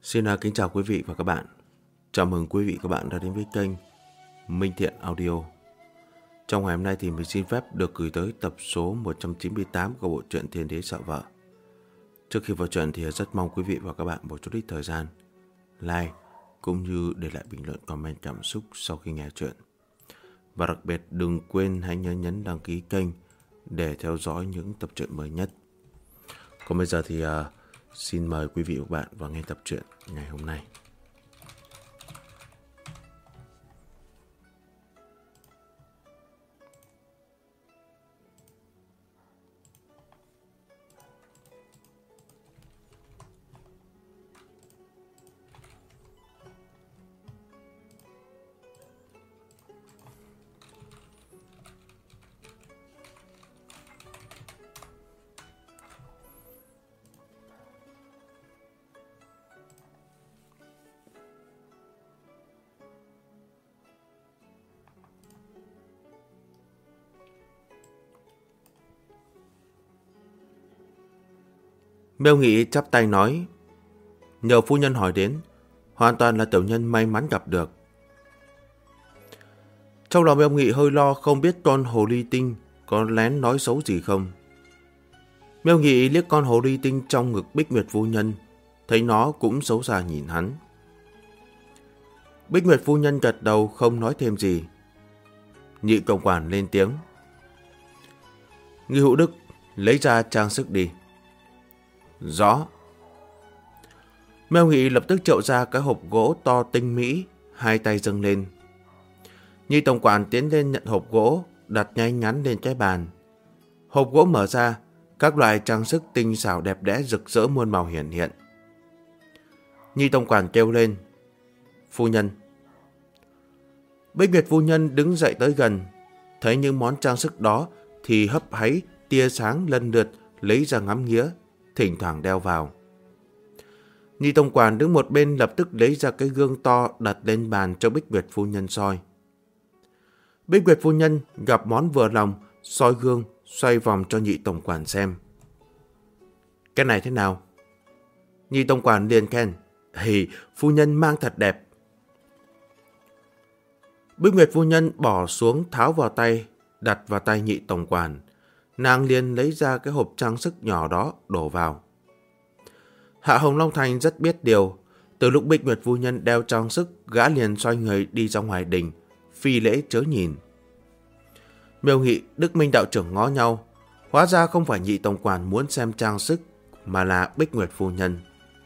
Xin kính chào quý vị và các bạn. Chào mừng quý vị và các bạn đã đến với kênh Minh Thiện Audio. Trong ngày hôm nay thì mình xin phép được gửi tới tập số 198 của bộ truyện Thiên Đế Sợ Vợ. Trước khi vào truyện thì rất mong quý vị và các bạn một chút ít thời gian like cũng như để lại bình luận comment cảm xúc sau khi nghe truyện. Và đặc biệt đừng quên hãy nhấn đăng ký kênh để theo dõi những tập truyện mới nhất. Còn bây giờ thì xin mời quý vị và các bạn vào nghe tập truyện ngày hôm nay. Miêu Nghị chắp tay nói: nhờ phu nhân hỏi đến, hoàn toàn là tiểu nhân may mắn gặp được. Trong lòng Miêu Nghị hơi lo không biết con hồ ly tinh có lén nói xấu gì không. Miêu Nghị liếc con hồ ly tinh trong ngực Bích Nguyệt phu nhân, thấy nó cũng xấu xa nhìn hắn. Bích Nguyệt phu nhân gật đầu không nói thêm gì. Nhị công quản lên tiếng: Nghi Hữu Đức, lấy ra trang sức đi. Rõ. Miêu Nghị lập tức triệu ra cái hộp gỗ to tinh mỹ, hai tay dâng lên. Nhi tổng quản tiến lên nhận hộp gỗ, đặt nhanh ngắn lên cái bàn. Hộp gỗ mở ra, các loại trang sức tinh xảo đẹp đẽ rực rỡ muôn màu hiển hiện. Nhi tổng quản kêu lên: phu nhân. Bích Nguyệt phu nhân đứng dậy tới gần, thấy những món trang sức đó thì hấp háy tia sáng lần lượt lấy ra ngắm nghía, thỉnh thoảng đeo vào. Nhi tổng quản đứng một bên lập tức lấy ra cái gương to đặt lên bàn cho Bích Nguyệt phu nhân soi. Bích Nguyệt phu nhân gặp món vừa lòng, soi gương, xoay vòng cho nhị tổng quản xem. Cái này thế nào? Nhị tổng quản liền khen: hì, phu nhân mang thật đẹp. Bích Nguyệt phu nhân bỏ xuống tháo vào tay, đặt vào tay nhị tổng quản. Nàng liền lấy ra cái hộp trang sức nhỏ đó đổ vào. Hạ Hồng Long Thành rất biết điều. Từ lúc Bích Nguyệt phu nhân đeo trang sức, gã liền xoay người đi ra ngoài đình, phi lễ chớ nhìn. Miêu Nghị, Đức Minh đạo trưởng ngó nhau. Hóa ra không phải nhị tổng quản muốn xem trang sức, mà là Bích Nguyệt phu nhân.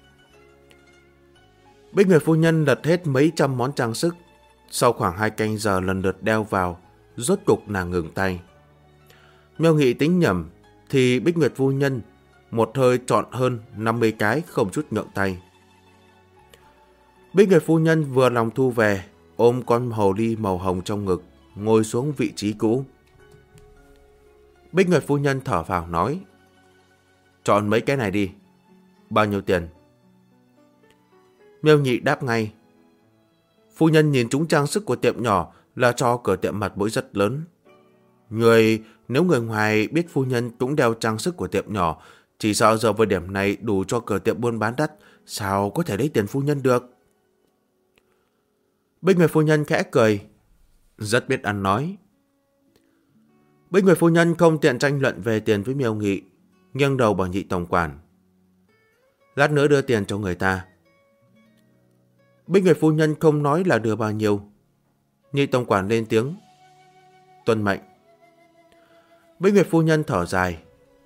Bích Nguyệt phu nhân lật hết mấy trăm món trang sức. Sau khoảng 2 canh giờ lần lượt đeo vào, rốt cục nàng ngừng tay. Miêu Nghị tính nhầm thì Bích Nguyệt phu nhân một hơi chọn hơn 50 cái không chút ngượng tay. Bích Nguyệt phu nhân vừa lòng thu về, ôm con hồ ly màu hồng trong ngực, ngồi xuống vị trí cũ. Bích Nguyệt phu nhân thở phào nói: chọn mấy cái này đi. Bao nhiêu tiền? Miêu Nghị đáp ngay: phu nhân nhìn chúng trang sức của tiệm nhỏ là cho cửa tiệm mặt mũi rất lớn. Nếu người ngoài biết phu nhân cũng đeo trang sức của tiệm nhỏ, chỉ sợ giờ với điểm này đủ cho cửa tiệm buôn bán đắt, sao có thể lấy tiền phu nhân được? Bích Nguyệt phu nhân khẽ cười, rất biết ăn nói. Bích Nguyệt phu nhân không tiện tranh luận về tiền với Miêu Nghị, nghiêng đầu bảo nhị tổng quản: lát nữa đưa tiền cho người ta. Bích Nguyệt phu nhân không nói là đưa bao nhiêu. Nhị tổng quản lên tiếng: tuân mệnh. Bích Nguyệt phu nhân thở dài: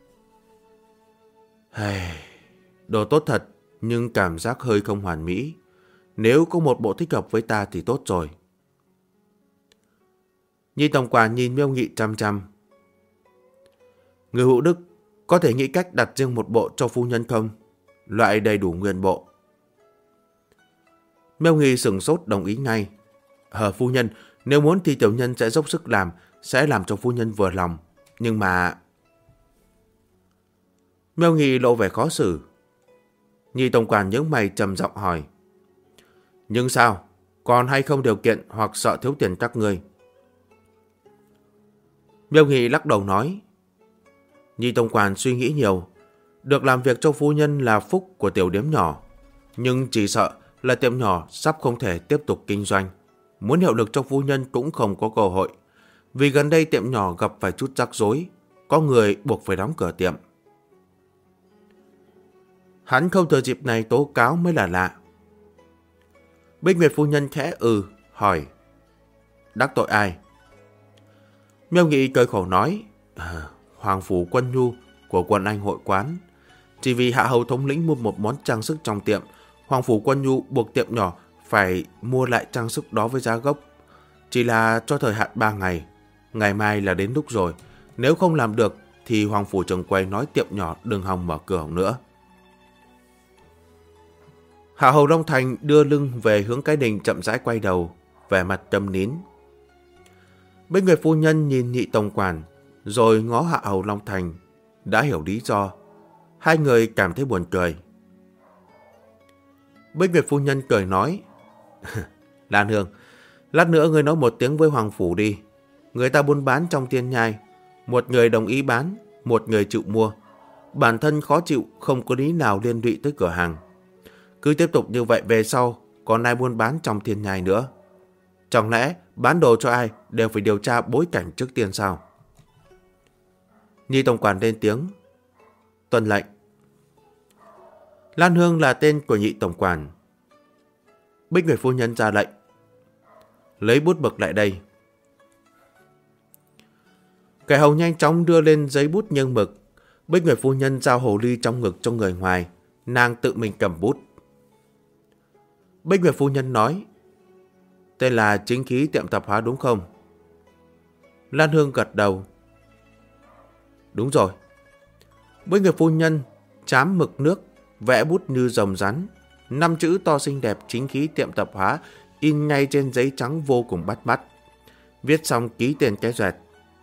đồ tốt thật, nhưng cảm giác hơi không hoàn mỹ. Nếu có một bộ thích hợp với ta thì tốt rồi. Nhị tổng quản nhìn Miêu Nghị chăm chăm: người Hữu Đức có thể nghĩ cách đặt riêng một bộ cho phu nhân không? Loại đầy đủ nguyên bộ. Miêu Nghị sửng sốt đồng ý ngay: phu nhân, nếu muốn thì tiểu nhân sẽ dốc sức làm, sẽ làm cho phu nhân vừa lòng. Nhưng mà... Miêu Nghị lộ vẻ khó xử. Nhị tổng quản nhướng mày trầm giọng hỏi: nhưng sao? Còn hay không điều kiện hoặc sợ thiếu tiền các ngươi? Miêu Nghị lắc đầu nói: Nhi tổng quản suy nghĩ nhiều. Được làm việc cho phu nhân là phúc của tiểu điếm nhỏ. nhưng chỉ sợ là tiệm nhỏ sắp không thể tiếp tục kinh doanh. Muốn hiệu lực cho phu nhân cũng không có cơ hội, vì gần đây tiệm nhỏ gặp phải chút rắc rối, có người buộc phải đóng cửa tiệm. Hắn không thừa dịp này tố cáo mới là lạ. Bích Nguyệt phu nhân khẽ hỏi: đắc tội ai? Miêu Nghị cười khổ nói: Hoàng phủ Quân Nhu của Quân Anh hội quán. Chỉ vì hạ hầu thống lĩnh mua một món trang sức trong tiệm, Hoàng phủ Quân Nhu buộc tiệm nhỏ phải mua lại trang sức đó với giá gốc. Chỉ là cho thời hạn 3 ngày. Ngày mai là đến lúc rồi. Nếu không làm được thì Hoàng phủ trưởng quầy nói tiệm nhỏ đừng hòng mở cửa nữa. Hạ hầu Long Thành đưa lưng về hướng cái đình, chậm rãi quay đầu, vẻ mặt trầm nín. Bích Nguyệt phu nhân nhìn Nhị tổng quản, rồi ngó Hạ hầu Long Thành, đã hiểu lý do. Hai người cảm thấy buồn cười. Bích Nguyệt phu nhân cười nói: Lan Hương, lát nữa ngươi nói một tiếng với Hoàng phủ đi. Người ta buôn bán trong Tiên Nhai, một người đồng ý bán, một người chịu mua. Bản thân khó chịu, không có lý nào liên lụy tới cửa hàng. Cứ tiếp tục như vậy về sau, còn ai buôn bán trong Tiên Nhai nữa? Chẳng lẽ bán đồ cho ai đều phải điều tra bối cảnh trước tiên sao? Nhị tổng quản lên tiếng: Tuân lệnh. Lan Hương là tên của Nhị tổng quản. Bích Nguyệt phu nhân ra lệnh: lấy bút mực lại đây. Kẻ hầu nhanh chóng đưa lên giấy bút nghiêng mực. Bích Nguyệt phu nhân giao hồ ly trong ngực cho người ngoài, nàng tự mình cầm bút. Bích Nguyệt phu nhân nói: tên là Chính Khí tiệm tạp hóa đúng không? Lan Hương gật đầu: đúng rồi. Bích Nguyệt phu nhân chám mực nước, vẽ bút như rồng rắn, 5 chữ to xinh đẹp Chính Khí tiệm tạp hóa in ngay trên giấy trắng vô cùng bắt mắt. Viết xong ký tên cái dẹt.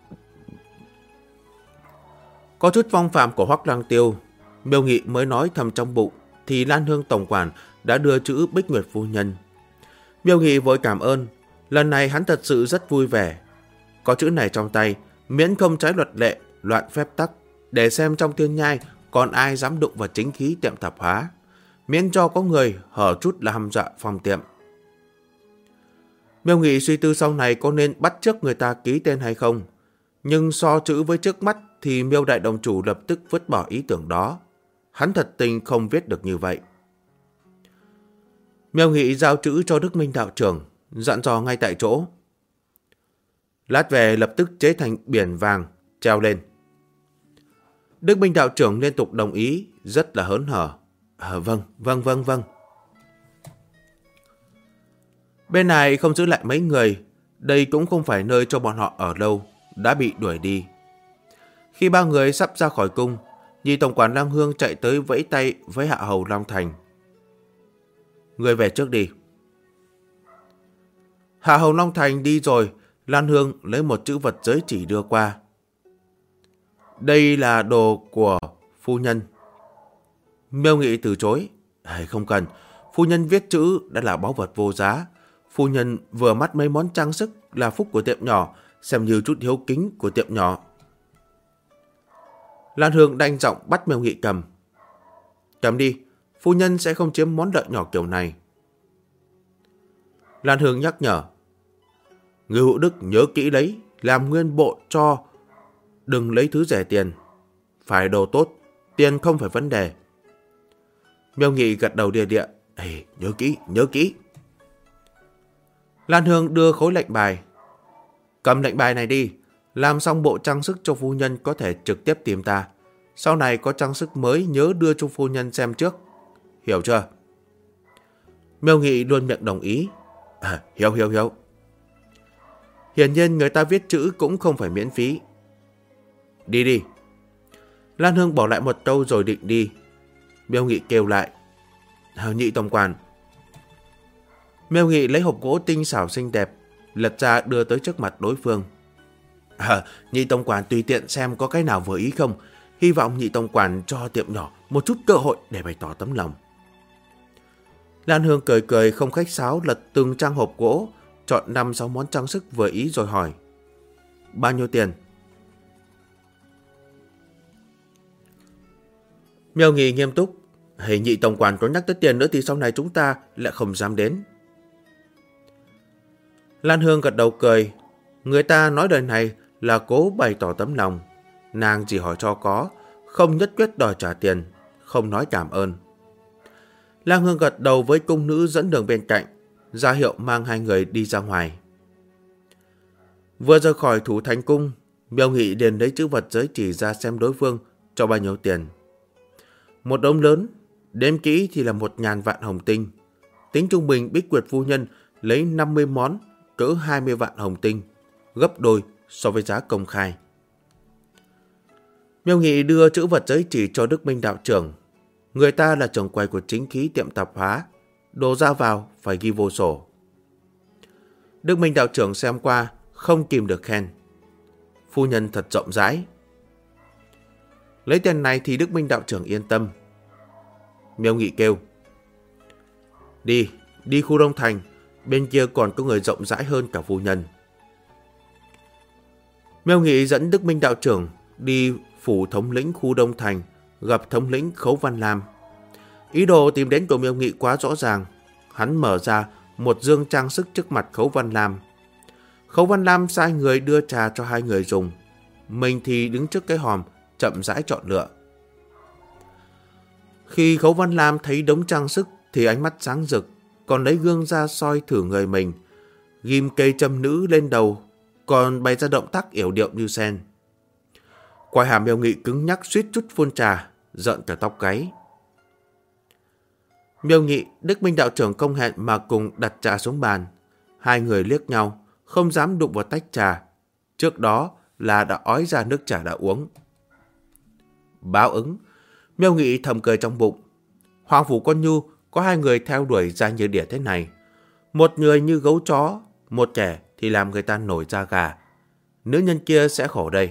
Có chút phong phạm của Hoắc Lăng Tiêu, Miêu Nghị mới nói thầm trong bụng thì Lan Hương tổng quản đã đưa chữ Bích Nguyệt phu nhân. Miêu Nghị vội cảm ơn, lần này hắn thật sự rất vui vẻ. Có chữ này trong tay, miễn không trái luật lệ, loạn phép tắc, để xem trong Tiên Nhai còn ai dám đụng vào Chính Khí tiệm tạp hóa, miễn cho có người hở chút là hăm dọa phòng tiệm. Miêu Nghị suy tư sau này có nên bắt chước người ta ký tên hay không, nhưng so chữ với trước mắt thì Miêu đại đồng chủ lập tức vứt bỏ ý tưởng đó. Hắn thật tình không viết được như vậy. Miêu Nghị giao chữ cho Đức Minh đạo trưởng, dặn dò ngay tại chỗ: lát về lập tức chế thành biển vàng, treo lên. Đức Minh đạo trưởng liên tục đồng ý, rất là hớn hở. Vâng. Bên này không giữ lại mấy người, đây cũng không phải nơi cho bọn họ ở lâu, đã bị đuổi đi. Khi ba người sắp ra khỏi cung, Nhị tổng quản Lang Hương chạy tới vẫy tay với Hạ hầu Long Thành: người về trước đi. Hạ hầu Long Thành đi rồi, Lan Hương lấy một chữ vật giới chỉ đưa qua: đây là đồ của phu nhân. Miêu Nghị từ chối: không cần, phu nhân viết chữ đã là báu vật vô giá. Phu nhân vừa mắt mấy món trang sức là phúc của tiệm nhỏ, xem như chút hiếu kính của tiệm nhỏ. Lan Hương đanh giọng bắt Miêu Nghị cầm. Cầm đi, phu nhân sẽ không chiếm món lợi nhỏ kiểu này. Lan Hương nhắc nhở: người hữu đức nhớ kỹ lấy, làm nguyên bộ cho, đừng lấy thứ rẻ tiền. Phải đồ tốt, tiền không phải vấn đề. Miêu Nghị gật đầu địa địa: nhớ kỹ. Lan Hương đưa khối lệnh bài: cầm lệnh bài này đi, làm xong bộ trang sức cho phu nhân có thể trực tiếp tìm ta. Sau này có trang sức mới nhớ đưa cho phu nhân xem trước. Hiểu chưa? Miêu Nghị luôn miệng đồng ý: hiểu. Hiển nhiên người ta viết chữ cũng không phải miễn phí. Đi. Lan Hương bỏ lại một câu rồi định đi. Miêu Nghị kêu lại: Nhị tổng quản. Miêu Nghị lấy hộp gỗ tinh xảo xinh đẹp, lật ra đưa tới trước mặt đối phương. Nhị tổng quản tùy tiện xem có cái nào vừa ý không. Hy vọng Nhị tổng quản cho tiệm nhỏ một chút cơ hội để bày tỏ tấm lòng. Lan Hương cười không khách sáo, lật từng trang hộp gỗ, chọn 5-6 món trang sức vừa ý rồi hỏi: bao nhiêu tiền? Miêu Nghị nghiêm túc: Hình nhị tổng quản có nhắc tới tiền nữa thì sau này chúng ta lại không dám đến. Lan Hương gật đầu cười. Người ta nói đời này là cố bày tỏ tấm lòng. Nàng chỉ hỏi cho có, không nhất quyết đòi trả tiền, không nói cảm ơn. Lan Hương gật đầu với cung nữ dẫn đường bên cạnh, ra hiệu mang hai người đi ra ngoài. Vừa rời khỏi Thủ Thành Cung, Miêu Nghị liền lấy chữ vật giới chỉ ra xem đối phương cho bao nhiêu tiền. Một đống lớn, đếm kỹ thì là 1.000 vạn hồng tinh. Tính trung bình Bích Nguyệt phu nhân lấy 50 món cỡ 20 vạn hồng tinh, gấp đôi so với giá công khai. Miêu Nghị đưa chữ vật giới chỉ cho Đức Minh đạo trưởng. Người ta là trưởng quầy của chính khí tiệm tạp hóa, đồ ra vào phải ghi vô sổ. Đức Minh đạo trưởng xem qua, không kìm được khen. Phu nhân thật rộng rãi. Lấy tiền này thì Đức Minh đạo trưởng yên tâm. Miêu Nghị kêu. Đi khu Đông Thành, bên kia còn có người rộng rãi hơn cả phu nhân. Miêu Nghị dẫn Đức Minh đạo trưởng đi phủ thống lĩnh khu Đông Thành, gặp thống lĩnh Khấu Văn Lam. Ý đồ tìm đến của Miêu Nghị quá rõ ràng. Hắn mở ra một dương trang sức trước mặt Khấu Văn Lam. Khấu Văn Lam sai người đưa trà cho hai người dùng. Mình thì đứng trước cái hòm chậm rãi chọn lựa. Khi Khấu Văn Lam thấy đống trang sức thì ánh mắt sáng rực, còn lấy gương ra soi thử người mình. Ghim cây châm nữ lên đầu, còn bày ra động tác yểu điệu như sen. Quai hàm Miêu Nghị cứng nhắc suýt chút phun trà, giận cả tóc gáy. Miêu Nghị, Đức Minh đạo trưởng không hẹn mà cùng đặt trà xuống bàn. Hai người liếc nhau, không dám đụng vào tách trà. Trước đó là đã ói ra nước trà đã uống. Báo ứng, Miêu Nghị thầm cười trong bụng. Hoàng phủ Con Nhu có hai người theo đuổi ra như đỉa thế này. Một người như gấu chó, một kẻ thì làm người ta nổi da gà. Nữ nhân kia sẽ khổ đây.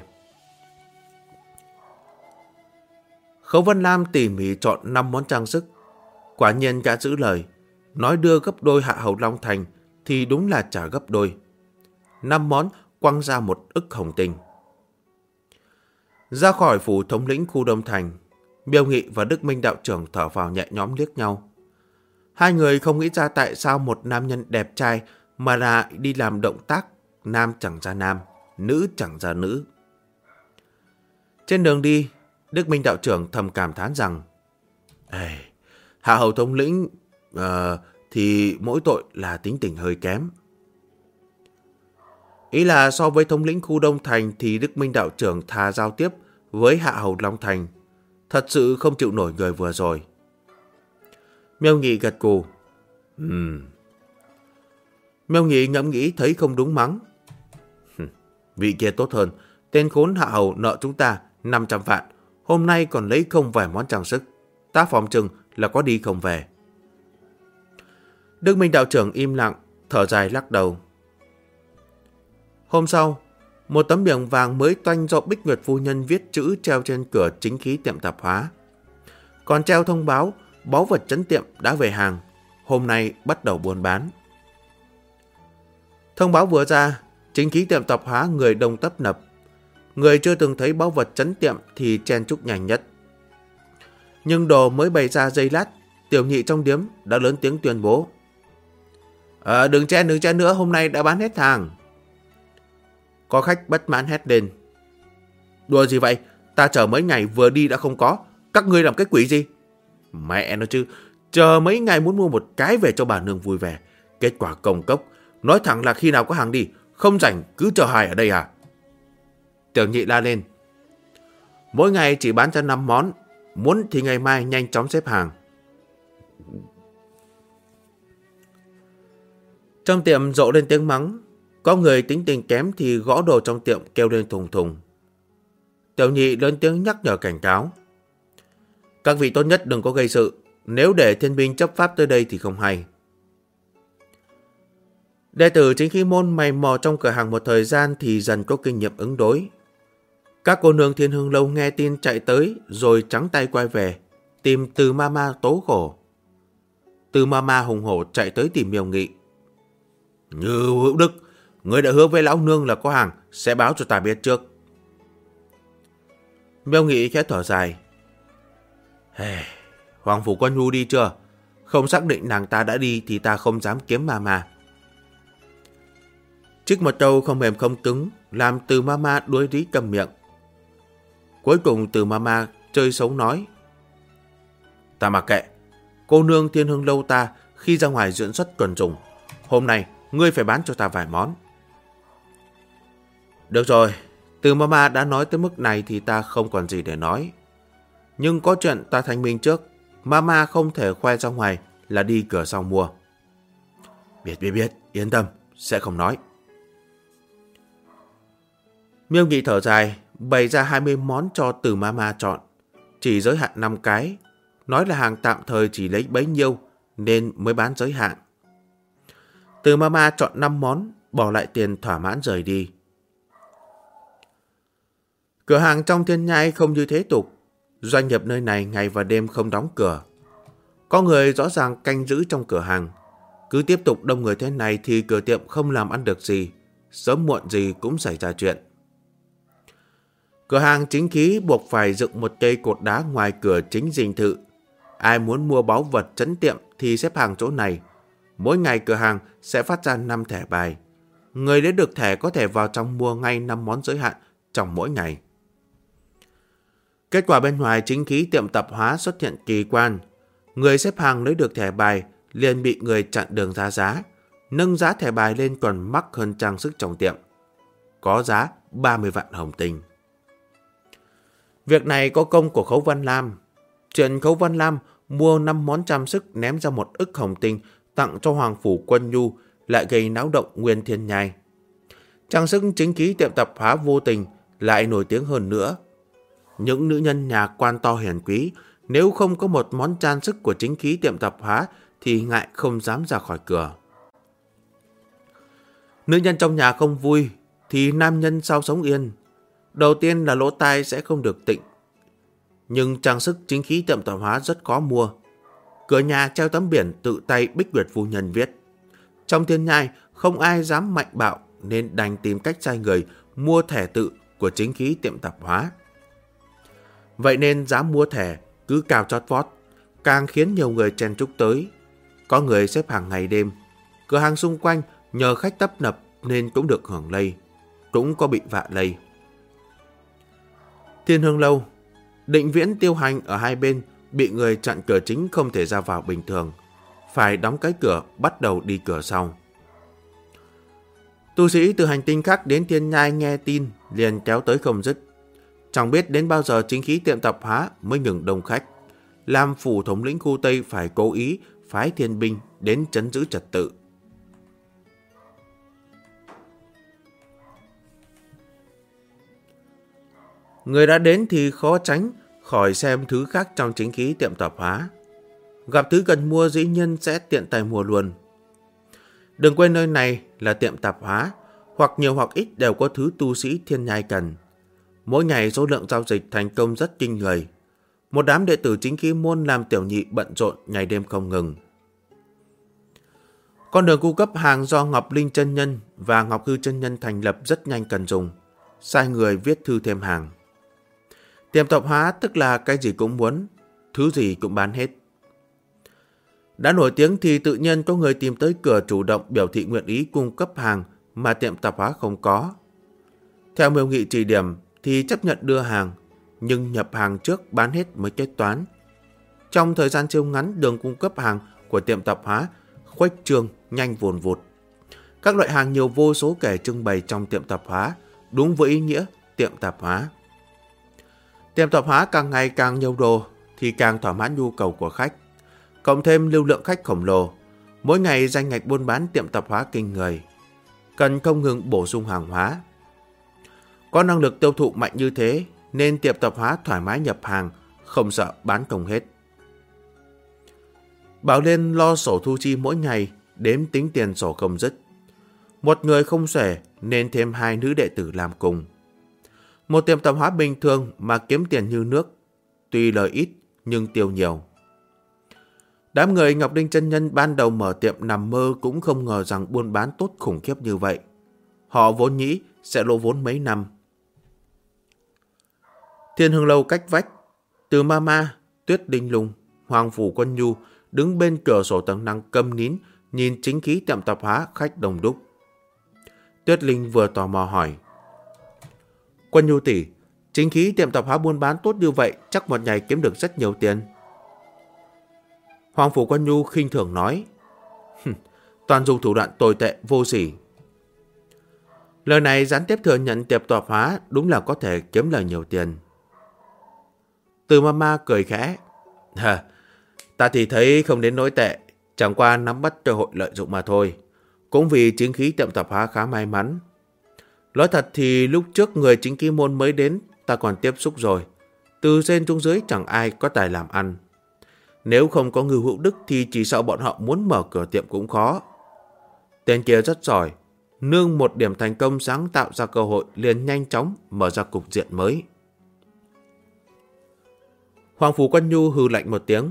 Khấu Văn Lam tỉ mỉ chọn 5 món trang sức. Quả nhiên gã giữ lời. Nói đưa gấp đôi Hạ Hầu Long Thành thì đúng là trả gấp đôi. 5 món quăng ra 1 ức hồng tinh. Ra khỏi phủ thống lĩnh khu Đông Thành, Miêu Nghị và Đức Minh đạo trưởng thở vào nhẹ nhõm liếc nhau. Hai người không nghĩ ra tại sao một nam nhân đẹp trai mà lại đi làm động tác nam chẳng ra nam, nữ chẳng ra nữ. Trên đường đi, Đức Minh đạo trưởng thầm cảm thán rằng Hạ Hầu thống lĩnh thì mỗi tội là tính tình hơi kém. Ý là so với thống lĩnh khu Đông Thành thì Đức Minh đạo trưởng thà giao tiếp với Hạ Hầu Long Thành. Thật sự không chịu nổi người vừa rồi. Miêu Nghị gật gù. Miêu Nghị ngẫm nghĩ thấy không đúng mắng. Vị kia tốt hơn. Tên khốn Hạ Hầu nợ chúng ta 500 vạn. Hôm nay còn lấy không vài món trang sức. Ta phòng chừng là có đi không về. Đức Minh đạo trưởng im lặng, thở dài lắc đầu. Hôm sau, một tấm biển vàng mới toanh do Bích Nguyệt phu nhân viết chữ treo trên cửa chính khí tiệm tạp hóa. Còn treo thông báo báu vật trấn tiệm đã về hàng, hôm nay bắt đầu buôn bán. Thông báo vừa ra, chính khí tiệm tạp hóa người đông tấp nập. Người chưa từng thấy báu vật trấn tiệm thì chen chúc nhanh nhất. Nhưng đồ mới bày ra giây lát, tiểu nhị trong điếm đã lớn tiếng tuyên bố. Đừng chen nữa, hôm nay đã bán hết hàng. Có khách bất mãn hét lên. Đùa gì vậy? Ta chờ mấy ngày vừa đi đã không có. Các ngươi làm cái quỷ gì? Mẹ nó chứ, chờ mấy ngày muốn mua một cái về cho bà nương vui vẻ. Kết quả công cốc. Nói thẳng là khi nào có hàng đi, không rảnh cứ chờ hài ở đây à? Tiểu nhị la lên. Mỗi ngày chỉ bán cho 5 món. Muốn thì ngày mai nhanh chóng xếp hàng. Trong tiệm rộ lên tiếng mắng. Có người tính tình kém thì gõ đồ trong tiệm kêu lên thùng thùng. Tiểu nhị lớn tiếng nhắc nhở cảnh cáo. Các vị tốt nhất đừng có gây sự. Nếu để thiên binh chấp pháp tới đây thì không hay. Đệ tử chính khí môn mày mò trong cửa hàng một thời gian thì dần có kinh nghiệm ứng đối. Các cô nương Thiên Hương Lâu nghe tin chạy tới rồi trắng tay quay về, tìm Từ Mama tố khổ. Từ Mama hùng hổ chạy tới tìm Miêu Nghị. Như Hữu Đức, ngươi đã hứa với lão nương là có hàng, sẽ báo cho ta biết trước. Miêu Nghị khẽ thở dài. Hoàng Phủ Quân Nhu đi chưa? Không xác định nàng ta đã đi thì ta không dám kiếm Mama. Trích Mật Châu không mềm không cứng, làm Từ Mama đuối lý cầm miệng. Cuối cùng Từ Mama chơi xấu nói: Ta mặc kệ, cô nương Thiên Hương Lâu ta khi ra ngoài diễn xuất cần dùng. Hôm nay ngươi phải bán cho ta vài món. Được rồi, Từ Mama đã nói tới mức này thì ta không còn gì để nói. Nhưng có chuyện ta thanh minh trước, Mama không thể khoe ra ngoài là đi cửa sau mua. Biết, yên tâm, sẽ không nói. Miêu Nghị thở dài, bày ra 20 món cho Từ Mama chọn, chỉ giới hạn 5 cái, nói là hàng tạm thời chỉ lấy bấy nhiêu nên mới bán giới hạn. Từ Mama chọn 5 món, bỏ lại tiền thỏa mãn rời đi. Cửa hàng trong Thiên Nhai không như thế tục, doanh nghiệp nơi này ngày và đêm không đóng cửa. Có người rõ ràng canh giữ trong cửa hàng. Cứ tiếp tục đông người thế này thì cửa tiệm không làm ăn được gì, sớm muộn gì cũng xảy ra chuyện. Cửa hàng chính khí buộc phải dựng một cây cột đá ngoài cửa chính dinh thự. Ai muốn mua báu vật trấn tiệm thì xếp hàng chỗ này. Mỗi ngày cửa hàng sẽ phát ra 5 thẻ bài. Người lấy được thẻ có thể vào trong mua ngay 5 món giới hạn trong mỗi ngày. Kết quả bên ngoài chính khí tiệm tạp hóa xuất hiện kỳ quan. Người xếp hàng lấy được thẻ bài liền bị người chặn đường ra giá, nâng giá thẻ bài lên còn mắc hơn trang sức trong tiệm. Có giá 30 vạn hồng tinh. Việc này có công của Khấu Văn Lam. Chuyện Khấu Văn Lam mua 5 món trang sức ném ra 1 ức hồng tinh tặng cho Hoàng Phủ Quân Nhu lại gây náo động nguyên Thiên Nhai. Trang sức chính khí tiệm tạp hóa vô tình lại nổi tiếng hơn nữa. Những nữ nhân nhà quan to hiền quý nếu không có một món trang sức của chính khí tiệm tạp hóa thì ngại không dám ra khỏi cửa. Nữ nhân trong nhà không vui thì nam nhân sao sống yên. Đầu tiên là lỗ tai sẽ không được tịnh. Nhưng trang sức chính khí tiệm tạp hóa rất khó mua. Cửa nhà treo tấm biển tự tay Bích Nguyệt phu nhân viết. Trong Thiên Nhai không ai dám mạnh bạo nên đành tìm cách sai người mua thẻ tự của chính khí tiệm tạp hóa. Vậy nên giá mua thẻ cứ cao chót vót, càng khiến nhiều người chen chúc tới. Có người xếp hàng ngày đêm. Cửa hàng xung quanh nhờ khách tấp nập nên cũng được hưởng lây, cũng có bị vạ lây. Thiên Hương Lâu, Định Viễn, Tiêu Hành ở hai bên bị người chặn cửa chính không thể ra vào bình thường, phải đóng cái cửa bắt đầu đi cửa sau. Tu sĩ từ hành tinh khác đến Thiên Nhai nghe tin liền kéo tới không dứt. Chẳng biết đến bao giờ chính khí tiệm tạp hóa mới ngừng đông khách, làm phủ thống lĩnh khu Tây phải cố ý phái thiên binh đến trấn giữ trật tự. Người đã đến thì khó tránh khỏi xem thứ khác trong chính khí tiệm tạp hóa. Gặp thứ cần mua dĩ nhiên sẽ tiện tay mua luôn. Đừng quên nơi này là tiệm tạp hóa, hoặc nhiều hoặc ít đều có thứ tu sĩ Thiên Nhai cần. Mỗi ngày số lượng giao dịch thành công rất kinh người. Một đám đệ tử chính khí môn làm tiểu nhị bận rộn ngày đêm không ngừng. Con đường cung cấp hàng do Ngọc Linh chân nhân và Ngọc Hư chân nhân thành lập rất nhanh cần dùng. Sai người viết thư thêm hàng. Tiệm tạp hóa tức là cái gì cũng muốn, thứ gì cũng bán hết. Đã nổi tiếng thì tự nhiên có người tìm tới cửa chủ động biểu thị nguyện ý cung cấp hàng mà tiệm tạp hóa không có. Theo Miêu Nghị chỉ điểm thì chấp nhận đưa hàng, nhưng nhập hàng trước bán hết mới kết toán. Trong thời gian siêu ngắn, đường cung cấp hàng của tiệm tạp hóa khuếch trương nhanh vùn vụt. Các loại hàng nhiều vô số kể trưng bày trong tiệm tạp hóa, đúng với ý nghĩa tiệm tạp hóa. Tiệm tạp hóa càng ngày càng nhiều đồ thì càng thỏa mãn nhu cầu của khách. Cộng thêm lưu lượng khách khổng lồ, mỗi ngày danh ngạch buôn bán tiệm tạp hóa kinh người, cần không ngừng bổ sung hàng hóa. Có năng lực tiêu thụ mạnh như thế nên tiệm tạp hóa thoải mái nhập hàng, không sợ bán không hết. Bảo Liên lo sổ thu chi mỗi ngày, đếm tính tiền sổ không dứt. Một người không xuể nên thêm 2 nữ đệ tử làm cùng. Một tiệm tạp hóa bình thường mà kiếm tiền như nước, tuy lời ít nhưng tiêu nhiều. Đám người Ngọc Linh chân nhân ban đầu mở tiệm nằm mơ cũng không ngờ rằng buôn bán tốt khủng khiếp như vậy. Họ vốn nghĩ sẽ lỗ vốn mấy năm. Thiên Hương Lâu cách vách, Từ Mama, Tuyết Đinh Lung, Hoàng Phủ Quân Nhu đứng bên cửa sổ tầng năng câm nín, nhìn chính khí tiệm tạp hóa khách đông đúc. Tuyết Linh vừa tò mò hỏi. Quân Nhu tỷ, chính khí tiệm tạp hóa buôn bán tốt như vậy, chắc một ngày kiếm được rất nhiều tiền. Hoàng Phủ Quân Nhu khinh thường nói. Toàn dùng thủ đoạn tồi tệ vô sỉ. Lời này gián tiếp thừa nhận tiệm tạp hóa đúng là có thể kiếm lời nhiều tiền. Từ Mama cười khẽ. Ta thì thấy không đến nỗi tệ, chẳng qua nắm bắt cơ hội lợi dụng mà thôi. Cũng vì chính khí tiệm tạp hóa khá may mắn. Nói thật thì lúc trước người chính khí môn mới đến, ta còn tiếp xúc rồi. Từ trên xuống dưới chẳng ai có tài làm ăn. Nếu không có Ngưu Hữu Đức thì chỉ sợ bọn họ muốn mở cửa tiệm cũng khó. Tên kia rất giỏi, nương một điểm thành công sáng tạo ra cơ hội liền nhanh chóng mở ra cục diện mới. Hoàng Phủ Quân Nhu hừ lạnh một tiếng.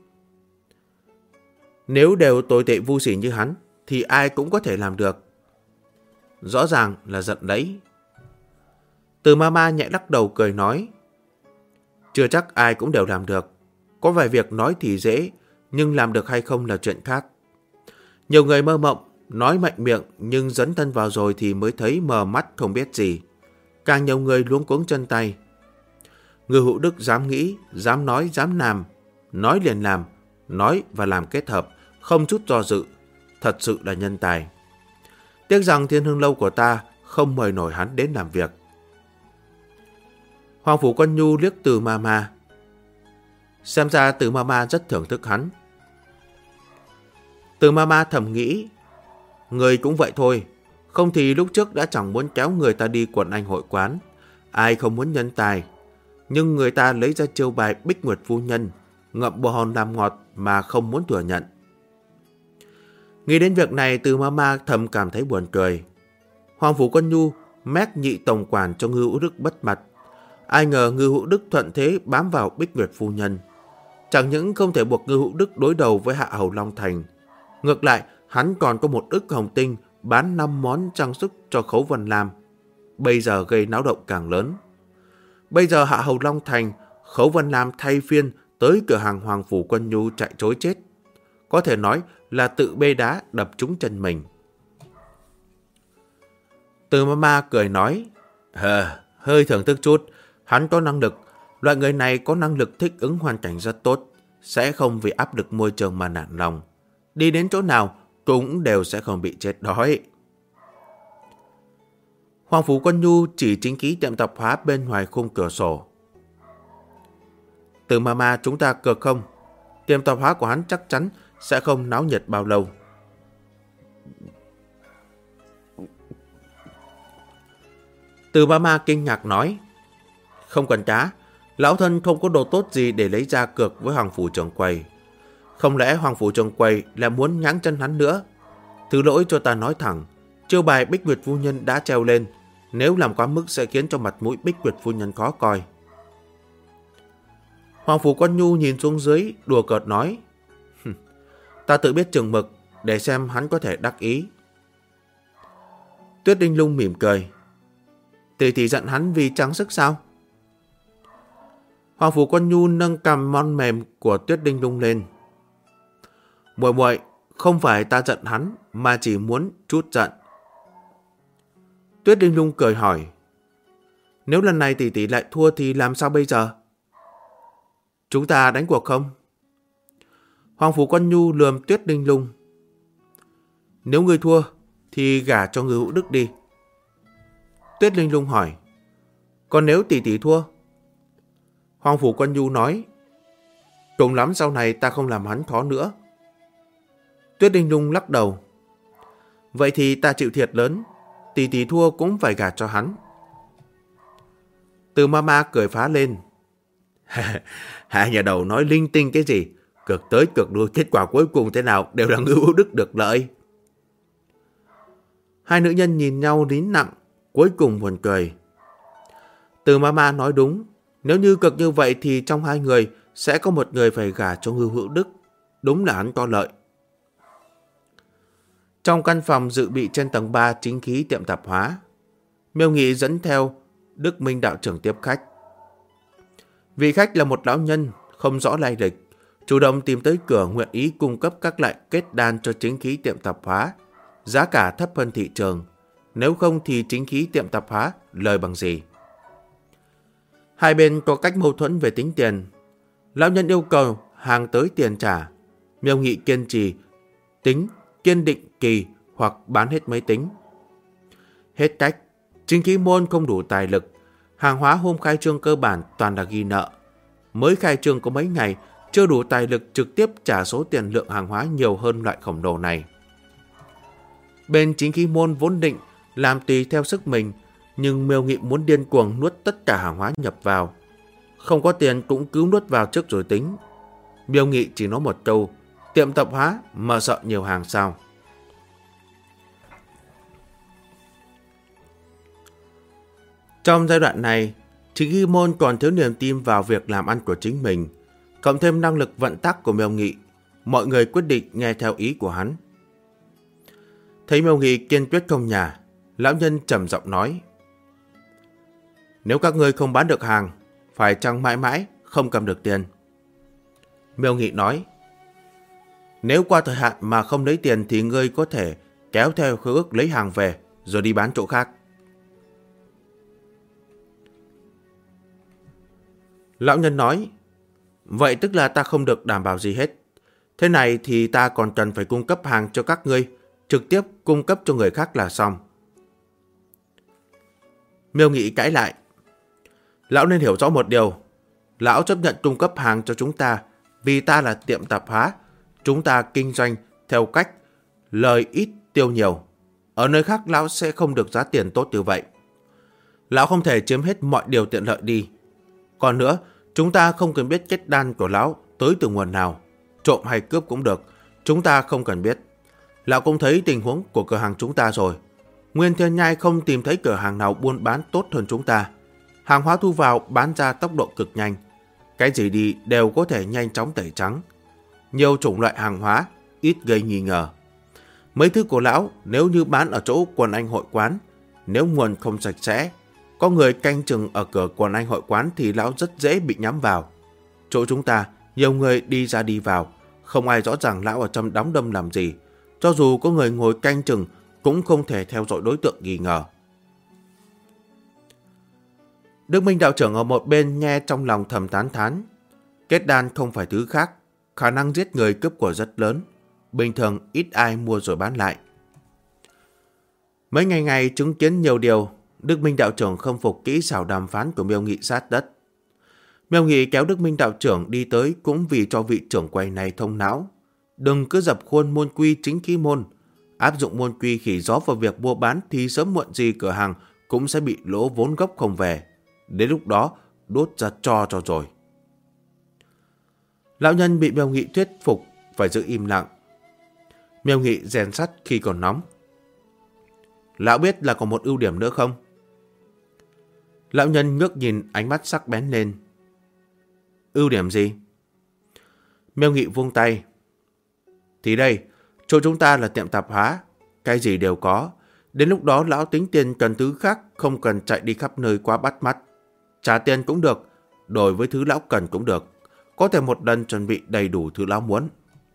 Nếu đều tồi tệ vô sỉ như hắn thì ai cũng có thể làm được. Rõ ràng là giận đấy. Từ Mama nhẹ lắc đầu cười nói. Chưa chắc ai cũng đều làm được. Có vài việc nói thì dễ, nhưng làm được hay không là chuyện khác. Nhiều người mơ mộng, nói mạnh miệng nhưng dấn thân vào rồi thì mới thấy mờ mắt không biết gì. Càng nhiều người luống cuống chân tay. Ngưu Hữu Đức dám nghĩ, dám nói, dám làm. Nói liền làm, nói và làm kết hợp, không chút do dự. Thật sự là nhân tài. Tiếc rằng Thiên Hương Lâu của ta không mời nổi hắn đến làm việc. Hoàng Phủ Quân Nhu liếc Từ Mama. Xem ra Từ Mama rất thưởng thức hắn. Từ Mama thầm nghĩ. Người cũng vậy thôi. Không thì lúc trước đã chẳng muốn kéo người ta đi quần anh hội quán. Ai không muốn nhân tài. Nhưng người ta lấy ra chiêu bài Bích Nguyệt Phu Nhân, ngậm bồ hòn làm ngọt mà không muốn thừa nhận. Nghĩ đến việc này, Từ Mama thầm cảm thấy buồn cười. Hoàng Phủ Quân Nhu mét nhị tổng quản cho Ngưu Hữu Đức bất mặt. Ai ngờ Ngưu Hữu Đức thuận thế bám vào Bích Nguyệt Phu Nhân. Chẳng những không thể buộc Ngưu Hữu Đức đối đầu với Hạ Hầu Long Thành. Ngược lại, hắn còn có một ức hồng tinh bán 5 món trang sức cho Khấu Vân Lam. Bây giờ gây náo động càng lớn. Bây giờ Hạ Hầu Long Thành, Khấu Vân Lam thay phiên tới cửa hàng Hoàng Phủ Quân Nhu chạy trối chết. Có thể nói là tự bê đá đập trúng chân mình. Từ Mama cười nói. Hơi thưởng thức chút. Hắn có năng lực. Loại người này có năng lực thích ứng hoàn cảnh rất tốt. Sẽ không vì áp lực môi trường mà nản lòng. Đi đến chỗ nào cũng đều sẽ không bị chết đói. Hoàng Phủ Quân Nhu chỉ chính khí tiệm tạp hóa bên ngoài khung cửa sổ. Từ Mama chúng ta cược không? Tiệm tạp hóa của hắn chắc chắn sẽ không náo nhiệt bao lâu. Từ Mama kinh ngạc nói. Không cần cá. Lão thân không có đồ tốt gì để lấy ra cược với Hoàng Phủ trưởng quầy. Không lẽ Hoàng Phủ trưởng quầy lại muốn nháng chân hắn nữa? Thứ lỗi cho ta nói thẳng. Chiêu bài Bích Nguyệt Phu Nhân đã treo lên. Nếu làm quá mức sẽ khiến cho mặt mũi Bích Nguyệt Phu Nhân khó coi. Hoàng Phủ Quân Nhu nhìn xuống dưới đùa cợt nói. Ta tự biết chừng mực để xem hắn có thể đắc ý. Tuyết Đinh Lung mỉm cười. Tỷ giận hắn vì trang sức sao? Hoàng Phủ Quân Nhu nâng cằm mon mềm của Tuyết Đinh Lung lên. Muội muội, không phải ta giận hắn mà chỉ muốn chút giận. Tuyết Đinh Lung cười hỏi. Nếu lần này tỷ lại thua thì làm sao bây giờ? Chúng ta đánh cuộc không? Hoàng Phủ Quân Nhu lườm Tuyết Đinh Lung. Nếu ngươi thua thì gả cho Ngưu Hữu Đức đi. Tuyết Đinh Lung hỏi. Còn nếu tỷ thua? Hoàng Phủ Quân Nhu nói. Cùng lắm sau này ta không làm hắn khó nữa. Tuyết Đinh Lung lắc đầu. Vậy thì ta chịu thiệt lớn. Tỷ thua cũng phải gả cho hắn. Từ Mama cười phá lên. Hai nhà đầu nói linh tinh cái gì? Cực tới cực lui, kết quả cuối cùng thế nào đều là Ngưu Hữu Đức được lợi. Hai nữ nhân nhìn nhau nín nặng, cuối cùng buồn cười. Từ Mama nói đúng. Nếu như cực như vậy thì trong hai người sẽ có một người phải gả cho Ngưu Hữu Đức. Đúng là hắn có lợi. Trong căn phòng dự bị trên tầng 3 chính khí tiệm tạp hóa, Miêu Nghị dẫn theo Đức Minh đạo trưởng tiếp khách. Vị khách là một lão nhân không rõ lai lịch, chủ động tìm tới cửa nguyện ý cung cấp các loại kết đan cho chính khí tiệm tạp hóa, giá cả thấp hơn thị trường, nếu không thì chính khí tiệm tạp hóa lời bằng gì. Hai bên có cách mâu thuẫn về tính tiền. Lão nhân yêu cầu hàng tới tiền trả, Miêu Nghị kiên trì tính kiên định kỳ hoặc bán hết mới tính. Hết cách, chính khí môn không đủ tài lực, hàng hóa hôm khai trương cơ bản toàn là ghi nợ. Mới khai trương có mấy ngày, chưa đủ tài lực trực tiếp trả số tiền lượng hàng hóa nhiều hơn loại khổng lồ này. Bên chính khí môn vốn định làm tùy theo sức mình, nhưng Miêu Nghị muốn điên cuồng nuốt tất cả hàng hóa nhập vào. Không có tiền cũng cứ nuốt vào trước rồi tính. Miêu Nghị chỉ nói một câu, tiệm tạp hóa mà sợ nhiều hàng sao. Trong giai đoạn này, chính khí môn còn thiếu niềm tin vào việc làm ăn của chính mình, cộng thêm năng lực vận tắc của Miêu Nghị, mọi người quyết định nghe theo ý của hắn. Thấy Miêu Nghị kiên quyết không nhả, lão nhân trầm giọng nói: nếu các ngươi không bán được hàng, phải chăng mãi mãi không cầm được tiền? Miêu Nghị nói: nếu qua thời hạn mà không lấy tiền thì ngươi có thể kéo theo khế ước lấy hàng về rồi đi bán chỗ khác. Lão nhân nói: vậy tức là ta không được đảm bảo gì hết. Thế này thì ta còn cần phải cung cấp hàng cho các ngươi, trực tiếp cung cấp cho người khác là xong. Miêu Nghị cãi lại: lão nên hiểu rõ một điều. Lão chấp nhận cung cấp hàng cho chúng ta vì ta là tiệm tạp hóa. Chúng ta kinh doanh theo cách lời ít tiêu nhiều. Ở nơi khác lão sẽ không được giá tiền tốt như vậy. Lão không thể chiếm hết mọi điều tiện lợi đi. Còn nữa, chúng ta không cần biết kết đan của lão tới từ nguồn nào, trộm hay cướp cũng được, chúng ta không cần biết. Lão cũng thấy tình huống của cửa hàng chúng ta rồi. Nguyên Thiên Nhai không tìm thấy cửa hàng nào buôn bán tốt hơn chúng ta. Hàng hóa thu vào bán ra tốc độ cực nhanh. Cái gì đi đều có thể nhanh chóng tẩy trắng. Nhiều chủng loại hàng hóa, ít gây nghi ngờ. Mấy thứ của lão nếu như bán ở chỗ quần anh hội quán, nếu nguồn không sạch sẽ, có người canh chừng ở cửa quần anh hội quán thì lão rất dễ bị nhắm vào. Chỗ chúng ta, nhiều người đi ra đi vào, không ai rõ ràng lão ở trong đám đông làm gì. Cho dù có người ngồi canh chừng, cũng không thể theo dõi đối tượng nghi ngờ. Đức Minh đạo trưởng ở một bên nghe trong lòng thầm tán thán. Kết đan không phải thứ khác, khả năng giết người cướp của rất lớn. Bình thường ít ai mua rồi bán lại. Mấy ngày chứng kiến nhiều điều, Đức Minh đạo trưởng không phục kỹ xảo đàm phán của Miêu Nghị sát đất. Miêu Nghị kéo Đức Minh đạo trưởng đi tới cũng vì cho vị trưởng quầy này thông não. Đừng cứ dập khuôn môn quy chính khí môn. Áp dụng môn quy khỉ gió vào việc mua bán thì sớm muộn gì cửa hàng cũng sẽ bị lỗ vốn gốc không về. Đến lúc đó đốt ra cho rồi. Lão nhân bị Miêu Nghị thuyết phục phải giữ im lặng. Miêu Nghị rèn sắt khi còn nóng. Lão biết là còn một ưu điểm nữa không? Lão nhân ngước nhìn, ánh mắt sắc bén lên. Ưu điểm gì? Miêu Nghị vung tay. Thì đây, chỗ chúng ta là tiệm tạp hóa, cái gì đều có. Đến lúc đó lão tính tiền cần thứ khác, không cần chạy đi khắp nơi quá bắt mắt. Trả tiền cũng được, đổi với thứ lão cần cũng được. Có thể một lần chuẩn bị đầy đủ thứ lão muốn.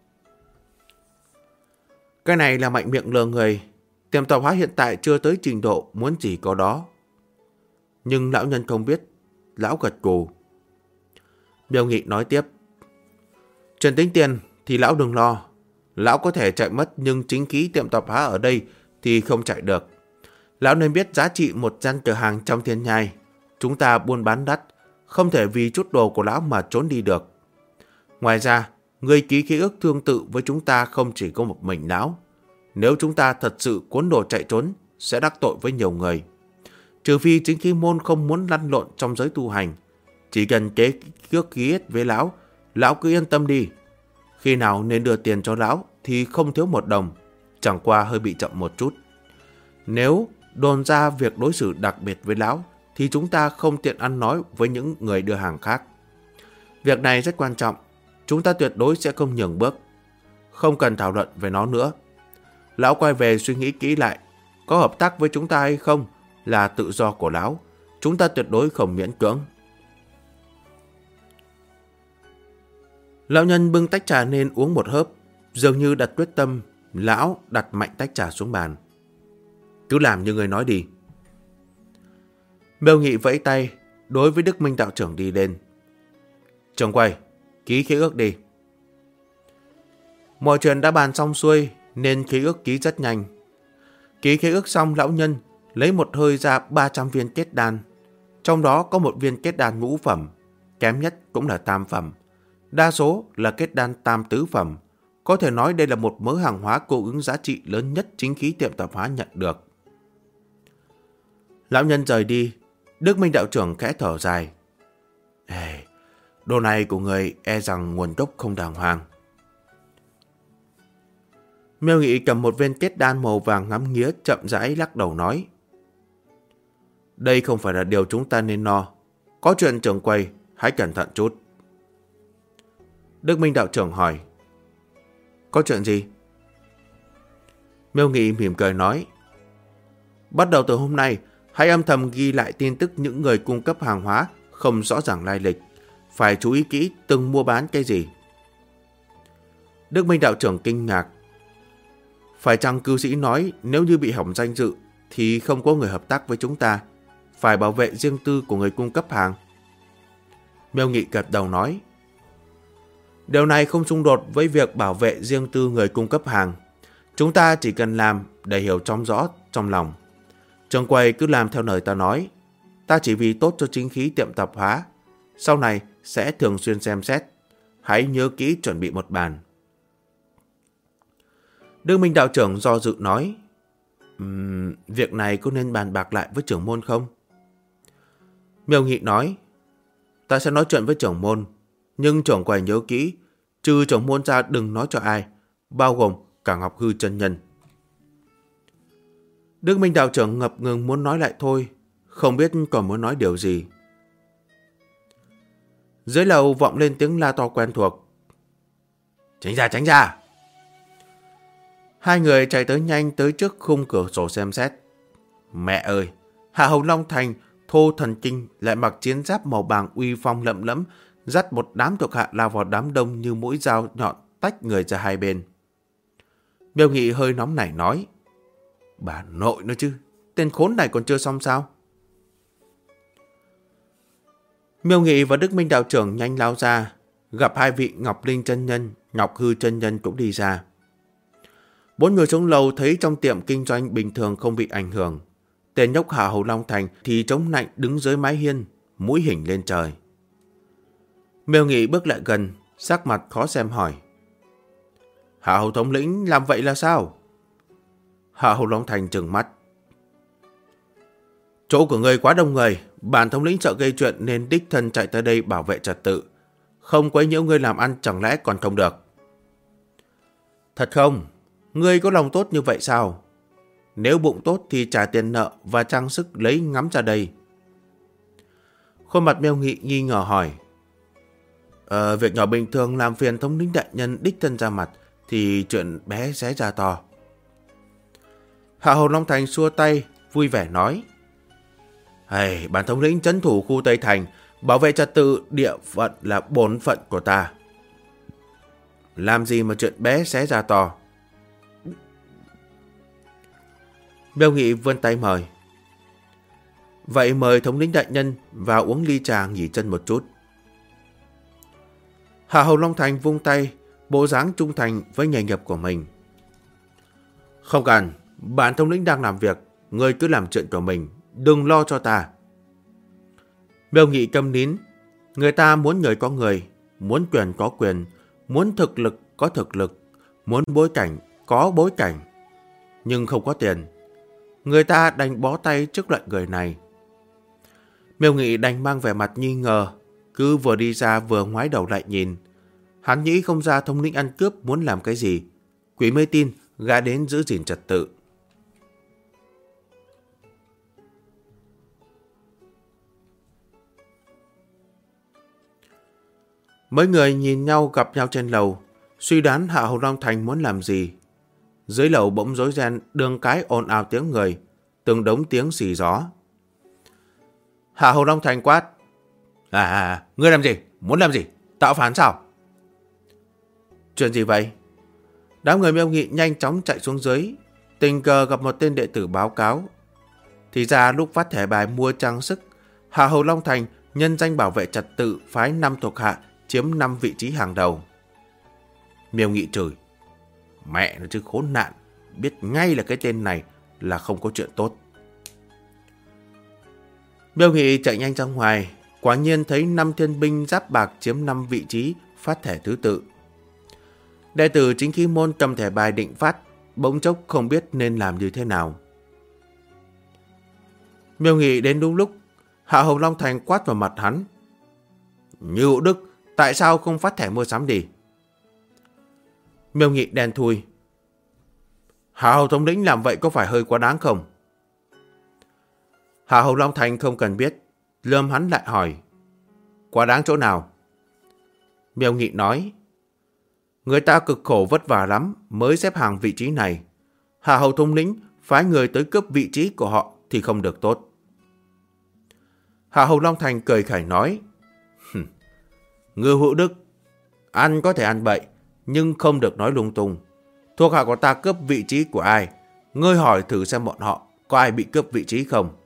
Cái này là mạnh miệng lừa người. Tiệm tạp hóa hiện tại chưa tới trình độ muốn gì có đó. Nhưng lão nhân không biết. Lão gật gù. Miêu Nghị nói tiếp. Chuyện tính tiền thì lão đừng lo. Lão có thể chạy mất nhưng chính khí tiệm tạp hóa ở đây thì không chạy được. Lão nên biết giá trị một gian cửa hàng trong Thiên Nhai. Chúng ta buôn bán đắt, không thể vì chút đồ của lão mà trốn đi được. Ngoài ra, người ký khế ước tương tự với chúng ta không chỉ có một mình lão. Nếu chúng ta thật sự cuốn đồ chạy trốn, sẽ đắc tội với nhiều người. Trừ phi chính khí môn không muốn lăn lộn trong giới tu hành. Chỉ cần kế ước ký hết với lão, lão cứ yên tâm đi. Khi nào nên đưa tiền cho lão thì không thiếu một đồng, chẳng qua hơi bị chậm một chút. Nếu đồn ra việc đối xử đặc biệt với lão, thì chúng ta không tiện ăn nói với những người đưa hàng khác. Việc này rất quan trọng, chúng ta tuyệt đối sẽ không nhường bước. Không cần thảo luận về nó nữa. Lão quay về suy nghĩ kỹ lại, có hợp tác với chúng ta hay không là tự do của lão, chúng ta tuyệt đối không miễn cưỡng. Lão nhân bưng tách trà lên uống một hớp, dường như đặt quyết tâm. Lão đặt mạnh tách trà xuống bàn. Cứ làm như người nói đi. Miêu Nghị vẫy tay, đối với Đức Minh đạo trưởng đi lên. Trưởng quầy, ký khế ước đi. Mọi chuyện đã bàn xong xuôi nên khế ước ký rất nhanh. Ký khế ước xong, lão nhân lấy một hơi ra 300 viên kết đan. Trong đó có một viên kết đan ngũ phẩm, kém nhất cũng là tam phẩm. Đa số là kết đan tam tứ phẩm. Có thể nói đây là một mớ hàng hóa cung ứng giá trị lớn nhất chính khí tiệm tạp hóa nhận được. Lão nhân rời đi, Đức Minh đạo trưởng khẽ thở dài. Đồ này của người e rằng nguồn gốc không đàng hoàng. Miêu Nghị cầm một viên kết đan màu vàng ngắm nghía, chậm rãi lắc đầu nói. Đây không phải là điều chúng ta nên lo. Có chuyện trưởng quầy, hãy cẩn thận chút. Đức Minh đạo trưởng hỏi. Có chuyện gì? Miêu Nghị mỉm cười nói. Bắt đầu từ hôm nay, hãy âm thầm ghi lại tin tức những người cung cấp hàng hóa không rõ ràng lai lịch. Phải chú ý kỹ từng mua bán cái gì. Đức Minh đạo trưởng kinh ngạc. Phải chăng cư sĩ nói nếu như bị hỏng danh dự thì không có người hợp tác với chúng ta, phải bảo vệ riêng tư của người cung cấp hàng? Miêu Nghị gật đầu nói. Điều này không xung đột với việc bảo vệ riêng tư người cung cấp hàng. Chúng ta chỉ cần làm để hiểu trong rõ trong lòng. Trưởng quầy cứ làm theo lời ta nói. Ta chỉ vì tốt cho chính khí tiệm tạp hóa. Sau này sẽ thường xuyên xem xét. Hãy nhớ kỹ chuẩn bị một bàn. Đức Minh đạo trưởng do dự nói. Việc này có nên bàn bạc lại với trưởng môn không? Miêu Nghị nói. Ta sẽ nói chuyện với trưởng môn. Nhưng trưởng quầy nhớ kỹ, trừ trưởng môn ra đừng nói cho ai, bao gồm cả Ngọc Hư chân nhân. Đức Minh đạo trưởng ngập ngừng muốn nói lại thôi, không biết còn muốn nói điều gì. Dưới lầu vọng lên tiếng la to quen thuộc. Tránh ra, tránh ra! Hai người chạy tới nhanh tới trước khung cửa sổ xem xét. Mẹ ơi! Hạ Hầu Long Thành, Thô Thần Kinh lại mặc chiến giáp màu vàng uy phong lẫm lẫm, dắt một đám thuộc hạ lao vào đám đông như mũi dao nhọn tách người ra hai bên. Miêu Nghị hơi nóng nảy nói. Bà nội nữa chứ, tên khốn này còn chưa xong sao? Miêu Nghị và Đức Minh đạo trưởng nhanh lao ra, gặp hai vị Ngọc Linh chân nhân, Ngọc Hư chân nhân cũng đi ra. Bốn người xuống lầu thấy trong tiệm kinh doanh bình thường không bị ảnh hưởng. Tên nhóc Hạ Hầu Long Thành thì chống nạnh đứng dưới mái hiên, mũi hình lên trời. Miêu Nghị bước lại gần, sắc mặt khó xem hỏi. Hạ Hầu thống lĩnh làm vậy là sao? Hạ Hầu Long Thành trừng mắt. Chỗ của người quá đông người, bản thống lĩnh sợ gây chuyện nên đích thân chạy tới đây bảo vệ trật tự. Không quấy nhiễu ngươi làm ăn chẳng lẽ còn không được? Thật không? Ngươi có lòng tốt như vậy sao? Nếu bụng tốt thì trả tiền nợ và trang sức lấy ngắm ra đây. Khuôn mặt Miêu Nghị nghi ngờ hỏi. Việc nhỏ bình thường làm phiền thống lĩnh đại nhân đích thân ra mặt thì chuyện bé xé ra to. Hạ Hầu Long Thành xua tay, vui vẻ nói. Bản thống lĩnh trấn thủ khu Tây Thành, bảo vệ trật tự địa phận là bổn phận của ta. Làm gì mà chuyện bé xé ra to. Miêu Nghị vươn tay mời. Vậy mời thống lĩnh đại nhân vào uống ly trà nghỉ chân một chút. Hạ Hầu Long Thành vung tay, bộ dáng trung thành với nghề nghiệp của mình. Không cần, bản thống lĩnh đang làm việc, ngươi cứ làm chuyện của mình, đừng lo cho ta. Miêu Nghị câm nín, người ta muốn người có người, muốn quyền có quyền, muốn thực lực có thực lực, muốn bối cảnh có bối cảnh, nhưng không có tiền. Người ta đành bó tay trước loại người này. Miêu Nghị đành mang vẻ mặt nghi ngờ, cứ vừa đi ra vừa ngoái đầu lại nhìn. Hắn nghĩ không ra thống lĩnh ăn cướp muốn làm cái gì. Quỷ mê tin, gã đến giữ gìn trật tự. Mấy người nhìn nhau gặp nhau trên lầu, suy đoán Hạ Hầu Long Thành muốn làm gì. Dưới lầu bỗng rối ren, đường cái ồn ào tiếng người, từng đống tiếng xì gió. Hạ Hầu Long Thành quát. Ngươi làm gì? Muốn làm gì? Tạo phản sao? Chuyện gì vậy? Đám người Miêu Nghị nhanh chóng chạy xuống dưới, tình cờ gặp một tên đệ tử báo cáo. Thì ra lúc phát thẻ bài mua trang sức, Hạ Hầu Long Thành nhân danh bảo vệ trật tự phái 5 thuộc hạ chiếm 5 vị trí hàng đầu. Miêu Nghị chửi: mẹ nó chứ khốn nạn, biết ngay là cái tên này là không có chuyện tốt. Miêu Nghị chạy nhanh ra ngoài, quả nhiên thấy 5 thiên binh giáp bạc chiếm 5 vị trí phát thẻ thứ tự. Đệ tử Chính Khí Môn cầm thẻ bài định phát, bỗng chốc không biết nên làm như thế nào. Miêu Nghị đến đúng lúc, Hạ Hầu Long Thành quát vào mặt hắn: Như Hữu Đức, tại sao không phát thẻ mua sắm đi? Miêu Nghị đen thui: Hạ Hầu thống lĩnh làm vậy có phải hơi quá đáng không? Hạ Hầu Long Thành không cần biết, lườm hắn lại hỏi: quá đáng chỗ nào? Miêu Nghị nói: người ta cực khổ vất vả lắm mới xếp hàng vị trí này. Hạ Hầu thống lĩnh phái người tới cướp vị trí của họ thì không được tốt. Hạ Hầu Long Thành cười khẩy nói: Ngư Hữu Đức, ăn có thể ăn bậy, nhưng không được nói lung tung. Thuộc hạ của ta cướp vị trí của ai? Ngươi hỏi thử xem bọn họ có ai bị cướp vị trí không?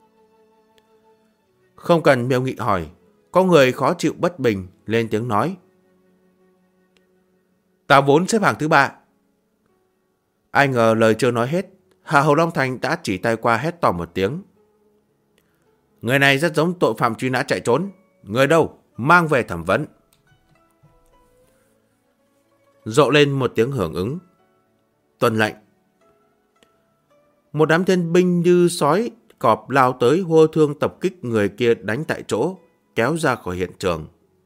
Không cần Miêu Nghị hỏi, có người khó chịu bất bình lên tiếng nói: ta vốn xếp hàng thứ 3. Ai ngờ lời chưa nói hết, Hạ Hầu Long Thành đã chỉ tay qua hét to một tiếng: người này rất giống tội phạm truy nã chạy trốn. Người đâu? Mang về thẩm vấn. Rộ lên một tiếng hưởng ứng. Tuân lệnh. Một đám thiên binh như sói cọp lao tới hô thương tập kích người kia đánh tại chỗ, kéo ra khỏi hiện trường.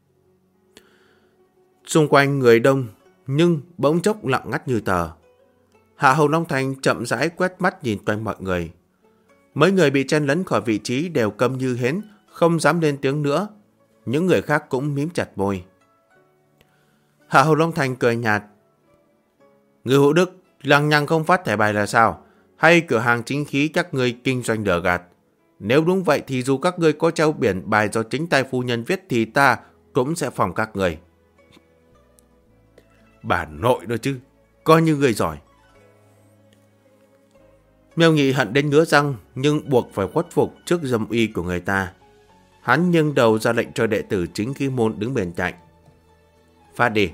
Xung quanh người đông, nhưng bỗng chốc lặng ngắt như tờ. Hạ Hầu Long Thành chậm rãi quét mắt nhìn quanh mọi người. Mấy người bị chen lấn khỏi vị trí đều câm như hến, không dám lên tiếng nữa. Những người khác cũng mím chặt môi. Hạ Hầu Long Thành cười nhạt: Ngư Hữu Đức, lằng nhằng không phát thẻ bài là sao? Hay cửa hàng chính khí các ngươi kinh doanh lừa gạt? Nếu đúng vậy thì dù các ngươi có treo biển bài do chính tay phu nhân viết thì ta cũng sẽ phòng các người. Bà nội đó chứ, coi như người giỏi. Miêu Nghị hận đến ngứa răng, nhưng buộc phải khuất phục trước dâm uy của người ta. Hắn nghiêng đầu ra lệnh cho đệ tử Chính Khí Môn đứng bên cạnh: phát đi.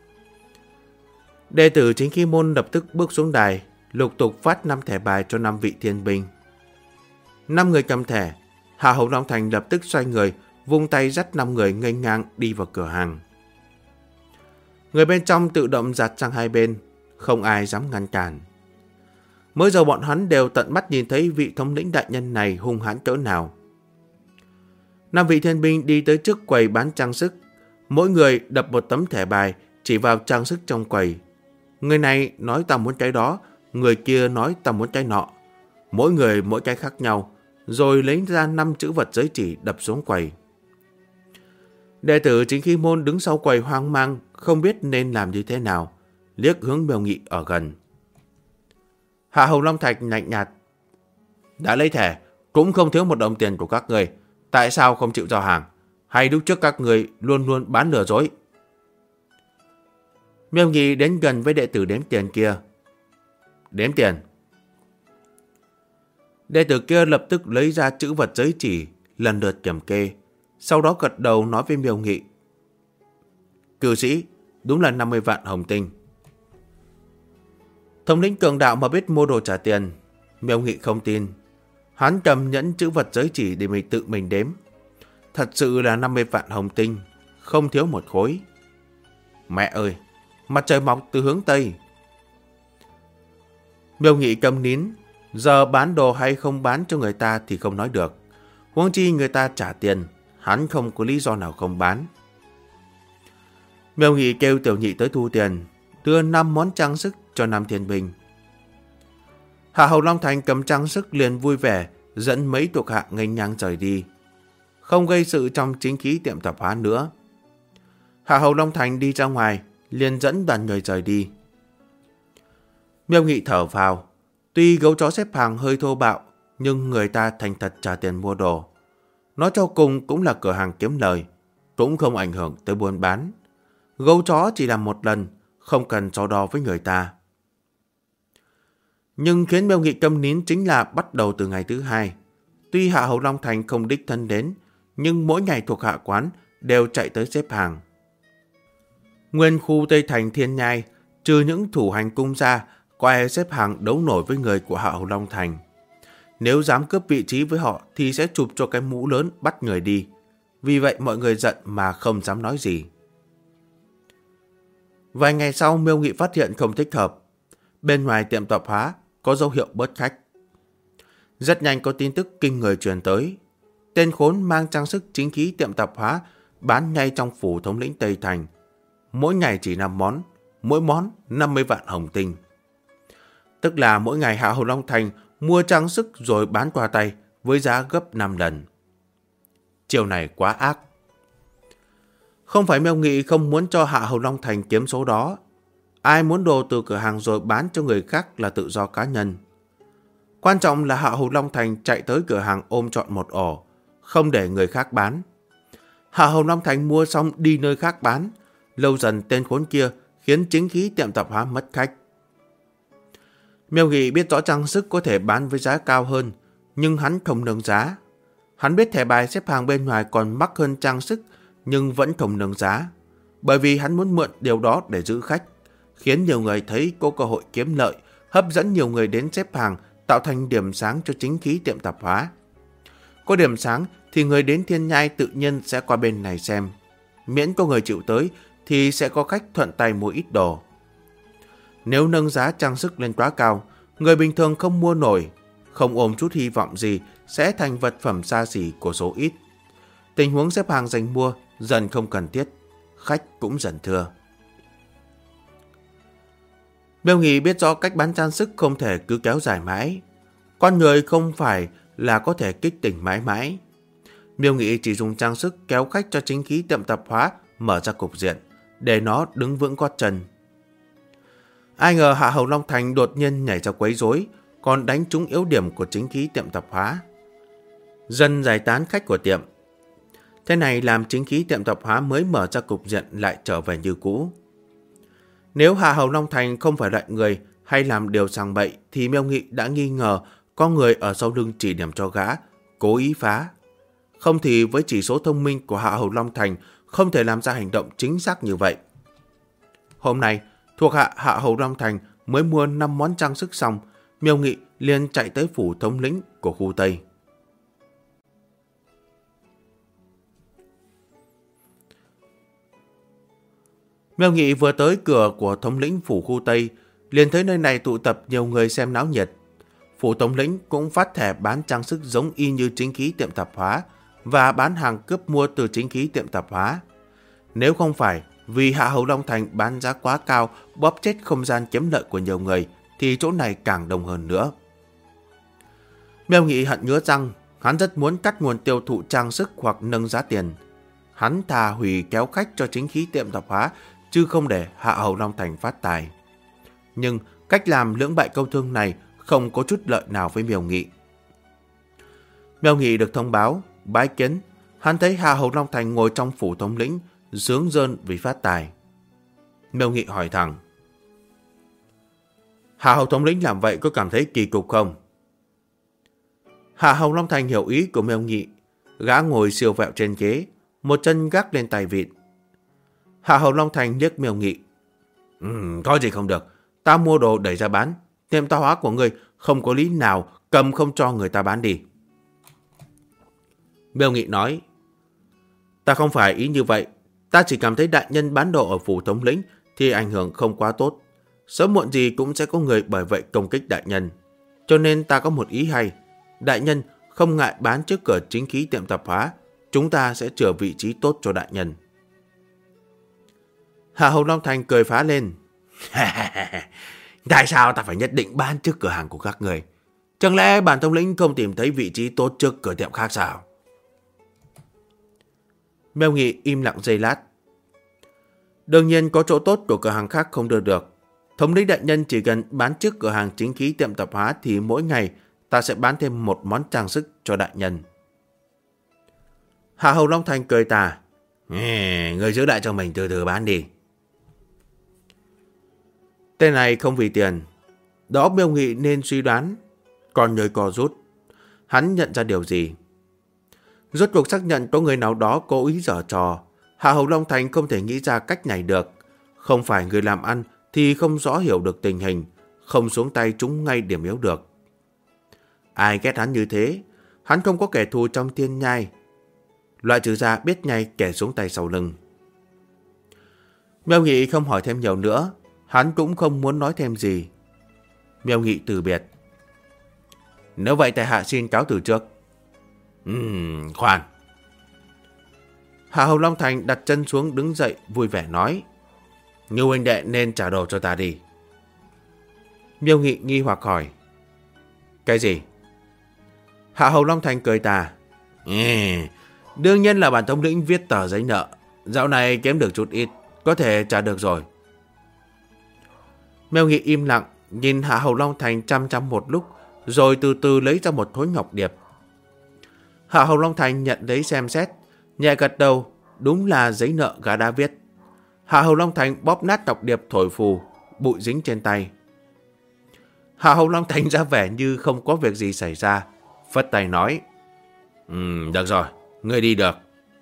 Đệ tử Chính Khí Môn lập tức bước xuống đài, lục tục phát 5 thẻ bài cho 5 vị thiên binh. 5 người cầm thẻ, Hạ Hầu Long Thành lập tức xoay người, vung tay dắt 5 người nghênh ngang đi vào cửa hàng. Người bên trong tự động giạt sang hai bên, không ai dám ngăn cản. Mới giờ bọn hắn đều tận mắt nhìn thấy vị thống lĩnh đại nhân này hung hãn cỡ nào. 5 vị thiên binh đi tới trước quầy bán trang sức, mỗi người đập một tấm thẻ bài chỉ vào trang sức trong quầy. Người này nói ta muốn cái đó, người kia nói ta muốn cái nọ. Mỗi người mỗi cái khác nhau, rồi lấy ra 5 chữ vật giới chỉ đập xuống quầy. Đệ tử Chính Khí Môn đứng sau quầy hoang mang, không biết nên làm như thế nào, liếc hướng Miêu Nghị ở gần. Hạ Hầu Long Thạch lạnh nhạt: đã lấy thẻ, cũng không thiếu một đồng tiền của các người. Tại sao không chịu giao hàng? Hay lúc trước các người luôn luôn bán lừa dối? Miêu Nghị đến gần với đệ tử đếm tiền kia. Đếm tiền. Đệ tử kia lập tức lấy ra chữ vật giới chỉ, lần lượt kiểm kê. Sau đó gật đầu nói với Miêu Nghị: cư sĩ, đúng là 50 vạn hồng tinh. Thống lĩnh cường đạo mà biết mua đồ trả tiền. Miêu Nghị không tin. Hắn cầm nhẫn chữ vật giới chỉ để mình tự mình đếm. Thật sự là 50 vạn hồng tinh, không thiếu một khối. Mẹ ơi, mặt trời mọc từ hướng Tây. Miêu Nghị câm nín. Giờ bán đồ hay không bán cho người ta thì không nói được. Huống chi người ta trả tiền, hắn không có lý do nào không bán. Miêu Nghị kêu tiểu nhị tới thu tiền, đưa 5 món trang sức cho 5 thiên binh. Hạ Hầu Long Thành cầm trang sức liền vui vẻ, dẫn mấy thuộc hạ nghênh ngang rời đi, không gây sự trong chính khí tiệm tạp hóa nữa. Hạ Hầu Long Thành đi ra ngoài, liền dẫn đoàn người rời đi. Miêu Nghị thở phào. Tuy gấu chó xếp hàng hơi thô bạo, nhưng người ta thành thật trả tiền mua đồ. Nói cho cùng cũng là cửa hàng kiếm lời, cũng không ảnh hưởng tới buôn bán. Gấu chó chỉ làm một lần, không cần so đo với người ta. Nhưng khiến Miêu Nghị câm nín chính là bắt đầu từ ngày thứ 2. Tuy Hạ Hầu Long Thành không đích thân đến, nhưng mỗi ngày thuộc hạ quán đều chạy tới xếp hàng. Nguyên khu Tây Thành Thiên Nhai, trừ những thủ hành cung ra, có ai xếp hàng đấu nổi với người của Hạ Hầu Long Thành. Nếu dám cướp vị trí với họ thì sẽ chụp cho cái mũ lớn bắt người đi. Vì vậy mọi người giận mà không dám nói gì. Vài ngày sau, Miêu Nghị phát hiện không thích hợp. Bên ngoài tiệm tạp hóa có dấu hiệu bớt khách. Rất nhanh có tin tức kinh người truyền tới. Tên khốn mang trang sức chính khí tiệm tạp hóa bán ngay trong phủ thống lĩnh Tây Thành. Mỗi ngày chỉ 5 món, mỗi món 50 vạn hồng tinh. Tức là mỗi ngày Hạ Hầu Long Thành mua trang sức rồi bán qua tay với giá gấp 5 lần. Chiều này quá ác. Không phải Miêu Nghị không muốn cho Hạ Hầu Long Thành kiếm số đó. Ai muốn đồ từ cửa hàng rồi bán cho người khác là tự do cá nhân. Quan trọng là Hạ Hầu Long Thành chạy tới cửa hàng ôm trọn một ổ, không để người khác bán. Hạ Hầu Long Thành mua xong đi nơi khác bán. Lâu dần tên khốn kia khiến chính khí tiệm tạp hóa mất khách. Miêu Nghị biết rõ trang sức có thể bán với giá cao hơn, nhưng hắn không nâng giá. Hắn biết thẻ bài xếp hàng bên ngoài còn mắc hơn trang sức, nhưng vẫn không nâng giá. Bởi vì hắn muốn mượn điều đó để giữ khách, khiến nhiều người thấy có cơ hội kiếm lợi, hấp dẫn nhiều người đến xếp hàng, tạo thành điểm sáng cho chính khí tiệm tạp hóa. Có điểm sáng thì người đến Thiên Nhai tự nhiên sẽ qua bên này xem. Miễn có người chịu tới thì sẽ có khách thuận tay mua ít đồ. Nếu nâng giá trang sức lên quá cao, người bình thường không mua nổi, không ôm chút hy vọng gì sẽ thành vật phẩm xa xỉ của số ít. Tình huống xếp hàng giành mua dần không cần thiết, khách cũng dần thưa. Miêu Nghị biết rõ cách bán trang sức không thể cứ kéo dài mãi. Con người không phải là có thể kích tỉnh mãi mãi. Miêu Nghị chỉ dùng trang sức kéo khách cho chính khí tiệm tạp hóa mở ra cục diện, để nó đứng vững gót chân. Ai ngờ Hạ Hầu Long Thành đột nhiên nhảy ra quấy rối, còn đánh trúng yếu điểm của chính khí tiệm tạp hóa. Dần giải tán khách của tiệm. Thế này làm chính khí tiệm tạp hóa mới mở ra cục diện lại trở về như cũ. Nếu Hạ Hầu Long Thành không phải loại người hay làm điều sằng bậy thì Miêu Nghị đã nghi ngờ có người ở sau lưng chỉ điểm cho gã, cố ý phá. Không thì với chỉ số thông minh của Hạ Hầu Long Thành không thể làm ra hành động chính xác như vậy. Hôm nay, thuộc hạ Hạ Hầu Long Thành mới mua 5 món trang sức xong, Miêu Nghị liền chạy tới phủ thống lĩnh của khu Tây. Miêu Nghị vừa tới cửa của thống lĩnh phủ khu Tây, liền thấy nơi này tụ tập nhiều người xem náo nhiệt. Phủ thống lĩnh cũng phát thẻ bán trang sức giống y như chính khí tiệm tạp hóa và bán hàng cướp mua từ chính khí tiệm tạp hóa. Nếu không phải vì Hạ Hầu Long Thành bán giá quá cao bóp chết không gian kiếm lợi của nhiều người thì chỗ này càng đông hơn nữa. Miêu Nghị hận ngứa răng, hắn rất muốn cắt nguồn tiêu thụ trang sức hoặc nâng giá tiền. Hắn thà hủy kéo khách cho chính khí tiệm tạp hóa chứ không để Hạ Hầu Long Thành phát tài. Nhưng cách làm lưỡng bại câu thương này không có chút lợi nào với Miêu Nghị. Miêu Nghị được thông báo, bái kiến, hắn thấy Hạ Hầu Long Thành ngồi trong phủ thống lĩnh, sướng rơn vì phát tài. Miêu Nghị hỏi thẳng: Hạ Hầu thống lĩnh làm vậy có cảm thấy kỳ cục không? Hạ Hầu Long Thành hiểu ý của Miêu Nghị, gã ngồi siêu vẹo trên ghế, một chân gác lên tay vịn. Hạ Hầu Long Thành liếc Miêu Nghị: Có gì không được, ta mua đồ đẩy ra bán, tiệm tạp hóa của ngươi không có lý nào cầm không cho người ta bán đi. Miêu Nghị nói: Ta không phải ý như vậy, ta chỉ cảm thấy đại nhân bán đồ ở phủ thống lĩnh thì ảnh hưởng không quá tốt. Sớm muộn gì cũng sẽ có người bởi vậy công kích đại nhân. Cho nên ta có một ý hay, đại nhân không ngại bán trước cửa chính khí tiệm tạp hóa, chúng ta sẽ chừa vị trí tốt cho đại nhân. Hạ Hầu Long Thành cười phá lên: Tại sao ta phải nhất định bán trước cửa hàng của các người? Chẳng lẽ bản thống lĩnh không tìm thấy vị trí tốt trước cửa tiệm khác sao? Miêu Nghị im lặng giây lát. Đương nhiên có chỗ tốt của cửa hàng khác không đưa được. Thống lĩnh đại nhân chỉ cần bán trước cửa hàng chính khí tiệm tạp hóa thì mỗi ngày ta sẽ bán thêm một món trang sức cho đại nhân. Hạ Hầu Long Thành cười tà: Người giữ lại cho mình từ từ bán đi. Tên này không vì tiền. Đó Miêu Nghị nên suy đoán. Còn nhồi cò rút. Hắn nhận ra điều gì? Rốt cuộc xác nhận có người nào đó cố ý giở trò. Hạ Hầu Long Thành không thể nghĩ ra cách này được. Không phải người làm ăn thì không rõ hiểu được tình hình, không xuống tay trúng ngay điểm yếu được. Ai ghét hắn như thế? Hắn không có kẻ thù trong thiên nhai. Loại trừ ra biết ngay kẻ xuống tay sau lưng. Miêu Nghị không hỏi thêm nhiều nữa. Hắn cũng không muốn nói thêm gì. Miêu Nghị từ biệt. Nếu vậy tại hạ xin cáo từ trước. Khoan. Hạ Hầu Long Thành đặt chân xuống đứng dậy vui vẻ nói. Ngưu huynh đệ nên trả đồ cho ta đi. Miêu Nghị nghi hoặc hỏi. Cái gì? Hạ Hầu Long Thành cười tà. Đương nhiên là bản thống lĩnh viết tờ giấy nợ. Dạo này kiếm được chút ít, có thể trả được rồi. Miêu Nghị im lặng, nhìn Hạ Hầu Long Thành chăm chăm một lúc, rồi từ từ lấy ra một thối ngọc điệp. Hạ Hầu Long Thành nhận lấy xem xét, nhẹ gật đầu, đúng là giấy nợ gã đã viết. Hạ Hầu Long Thành bóp nát ngọc điệp thổi phù, bụi dính trên tay. Hạ Hầu Long Thành ra vẻ như không có việc gì xảy ra, phất tay nói. Được rồi, ngươi đi được.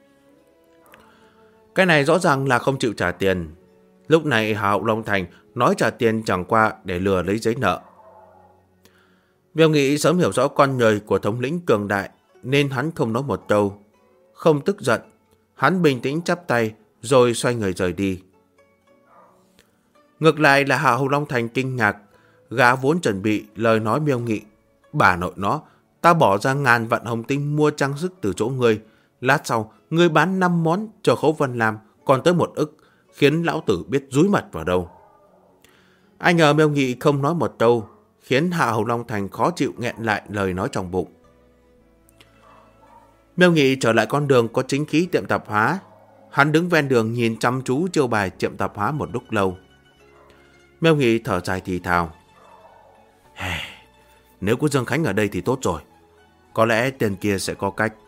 Cái này rõ ràng là không chịu trả tiền. Lúc này Hạ Hầu Long Thành nói trả tiền chẳng qua để lừa lấy giấy nợ. Miêu Nghị sớm hiểu rõ con người của thống lĩnh cường đại, nên hắn không nói một câu. Không tức giận, hắn bình tĩnh chắp tay rồi xoay người rời đi. Ngược lại là Hạ Hầu Long Thành kinh ngạc. Gã vốn chuẩn bị lời nói Miêu Nghị. Bà nội nó, ta bỏ ra ngàn vạn hồng tinh mua trang sức từ chỗ ngươi. Lát sau, ngươi bán 5 món cho Khấu Vân Lam, còn tới 1 ức, khiến lão tử biết dúi mặt vào đâu. Ai ngờ Miêu Nghị không nói một câu, khiến Hạ Hầu Long Thành khó chịu nghẹn lại lời nói trong bụng. Miêu Nghị trở lại con đường có chính khí tiệm tạp hóa. Hắn đứng ven đường nhìn chăm chú chiêu bài tiệm tạp hóa một lúc lâu. Miêu Nghị thở dài thì thào. Nếu có Dương Khánh ở đây thì tốt rồi. Có lẽ tiền kia sẽ có cách.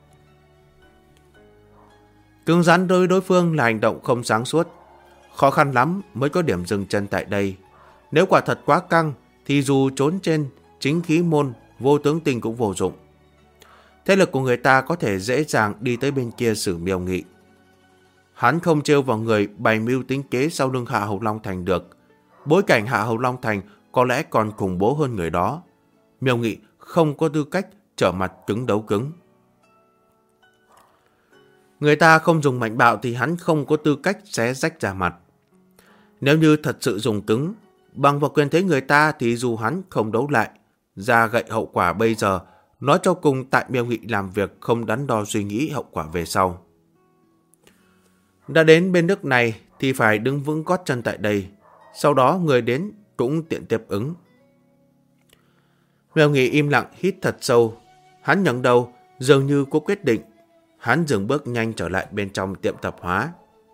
Cứng rắn đối phương là hành động không sáng suốt. Khó khăn lắm mới có điểm dừng chân tại đây. Nếu quả thật quá căng thì dù trốn trên chính khí môn, vô tướng tinh cũng vô dụng. Thế lực của người ta có thể dễ dàng đi tới bên kia xử Miêu Nghị. Hắn không trêu vào người bày mưu tính kế sau lưng Hạ Hầu Long Thành được. Bối cảnh Hạ Hầu Long Thành có lẽ còn khủng bố hơn người đó. Miêu Nghị không có tư cách trở mặt cứng đấu cứng. Người ta không dùng mạnh bạo thì hắn không có tư cách xé rách ra mặt. Nếu như thật sự dùng cứng, bằng vào quyền thế người ta thì dù hắn không đấu lại, ra gậy hậu quả bây giờ, nói cho cùng tại Miêu Nghị làm việc không đắn đo suy nghĩ hậu quả về sau. Đã đến bên nước này thì phải đứng vững gót chân tại đây, sau đó người đến cũng tiện tiếp ứng. Miêu Nghị im lặng hít thật sâu, hắn ngẩng đầu dường như có quyết định. Hắn dừng bước nhanh trở lại bên trong tiệm tạp hóa.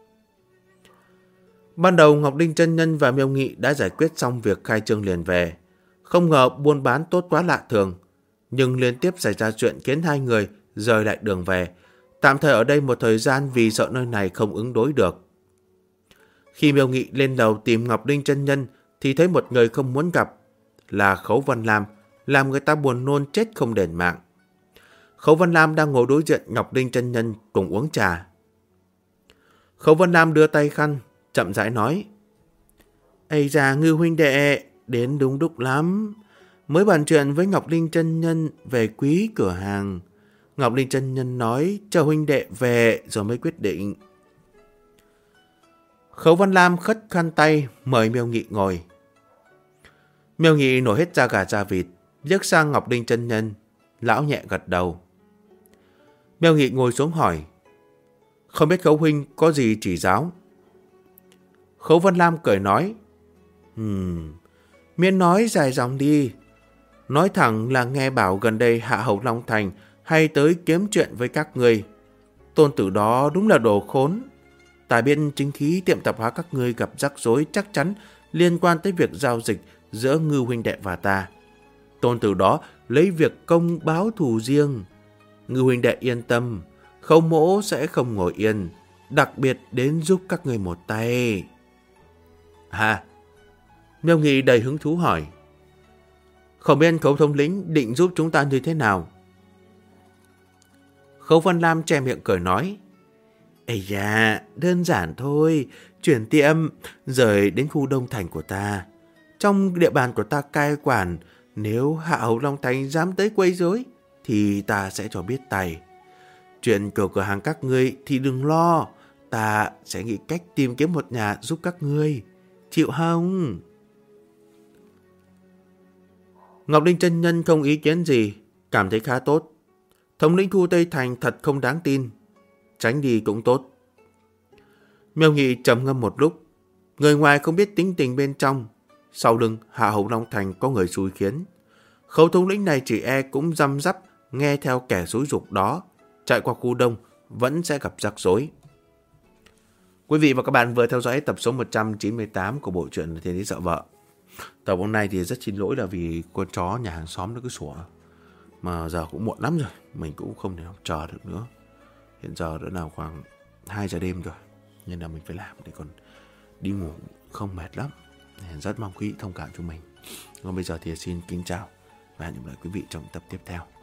Ban đầu Ngọc Đinh chân nhân và Miêu Nghị đã giải quyết xong việc khai trương liền về. Không ngờ buôn bán tốt quá lạ thường, nhưng liên tiếp xảy ra chuyện khiến hai người rời lại đường về, tạm thời ở đây một thời gian vì sợ nơi này không ứng đối được. Khi Miêu Nghị lên đầu tìm Ngọc Đinh chân nhân thì thấy một người không muốn gặp, là Khấu Vân Lam, làm người ta buồn nôn chết không đền mạng. Khấu Vân Lam đang ngồi đối diện Ngọc Đinh chân nhân cùng uống trà. Khấu Vân Lam đưa tay khăn, chậm rãi nói. Ây da Ngưu huynh đệ, đến đúng lúc lắm. Mới bàn chuyện với Ngọc Đinh chân nhân về quý cửa hàng. Ngọc Đinh chân nhân nói chờ huynh đệ về rồi mới quyết định. Khấu Vân Lam khất khăn tay mời Miêu Nghị ngồi. Miêu Nghị nổi hết da gà da vịt, liếc sang Ngọc Đinh chân nhân, lão nhẹ gật đầu. Miêu Nghị ngồi xuống hỏi. Không biết Khấu huynh có gì chỉ giáo? Khấu Vân Lam cười nói. Miễn nói dài dòng đi. Nói thẳng là nghe bảo gần đây Hạ Hầu Long Thành hay tới kiếm chuyện với các người. Tôn tử đó đúng là đồ khốn. Ta biết chính khí tiệm tạp hóa các ngươi gặp rắc rối chắc chắn liên quan tới việc giao dịch giữa Ngưu huynh đệ và ta. Tôn tử đó lấy việc công báo thù riêng. Ngưu huynh đệ yên tâm, Khấu mỗ sẽ không ngồi yên, đặc biệt đến giúp các ngươi một tay. Miêu Nghị đầy hứng thú hỏi. Không biết Khấu thống lĩnh định giúp chúng ta như thế nào? Khấu Văn Lam che miệng cười nói. Ây da, đơn giản thôi, chuyển tiệm rời đến khu Đông Thành của ta. Trong địa bàn của ta cai quản, nếu Hạ Hầu Long Thành dám tới quấy rối thì ta sẽ cho biết tay. Chuyện của cửa hàng các ngươi thì đừng lo, ta sẽ nghĩ cách tìm kiếm một nhà giúp các ngươi. Chịu không? Ngọc Linh chân nhân không ý kiến gì, cảm thấy khá tốt. Thống lĩnh khu Tây Thành thật không đáng tin, tránh đi cũng tốt. Miêu Nghị trầm ngâm một lúc, người ngoài không biết tính tình bên trong. Sau lưng Hạ Hầu Long Thành có người xúi khiến. Khấu thống lĩnh này chỉ e cũng răm rắp nghe theo kẻ xúi giục đó, chạy qua khu Đông vẫn sẽ gặp rắc rối. Quý vị và các bạn vừa theo dõi tập số 198 của bộ truyện Thiên Lý Sợ Vợ. Tập hôm nay thì rất xin lỗi là vì con chó nhà hàng xóm nó cứ sủa. Mà giờ cũng muộn lắm rồi, mình cũng không thể chờ được nữa. Hiện giờ đã là khoảng 2 giờ đêm rồi, nên là mình phải làm để còn đi ngủ không mệt lắm. Nên rất mong quý vị thông cảm cho mình. Còn bây giờ thì xin kính chào và hẹn gặp lại quý vị trong tập tiếp theo.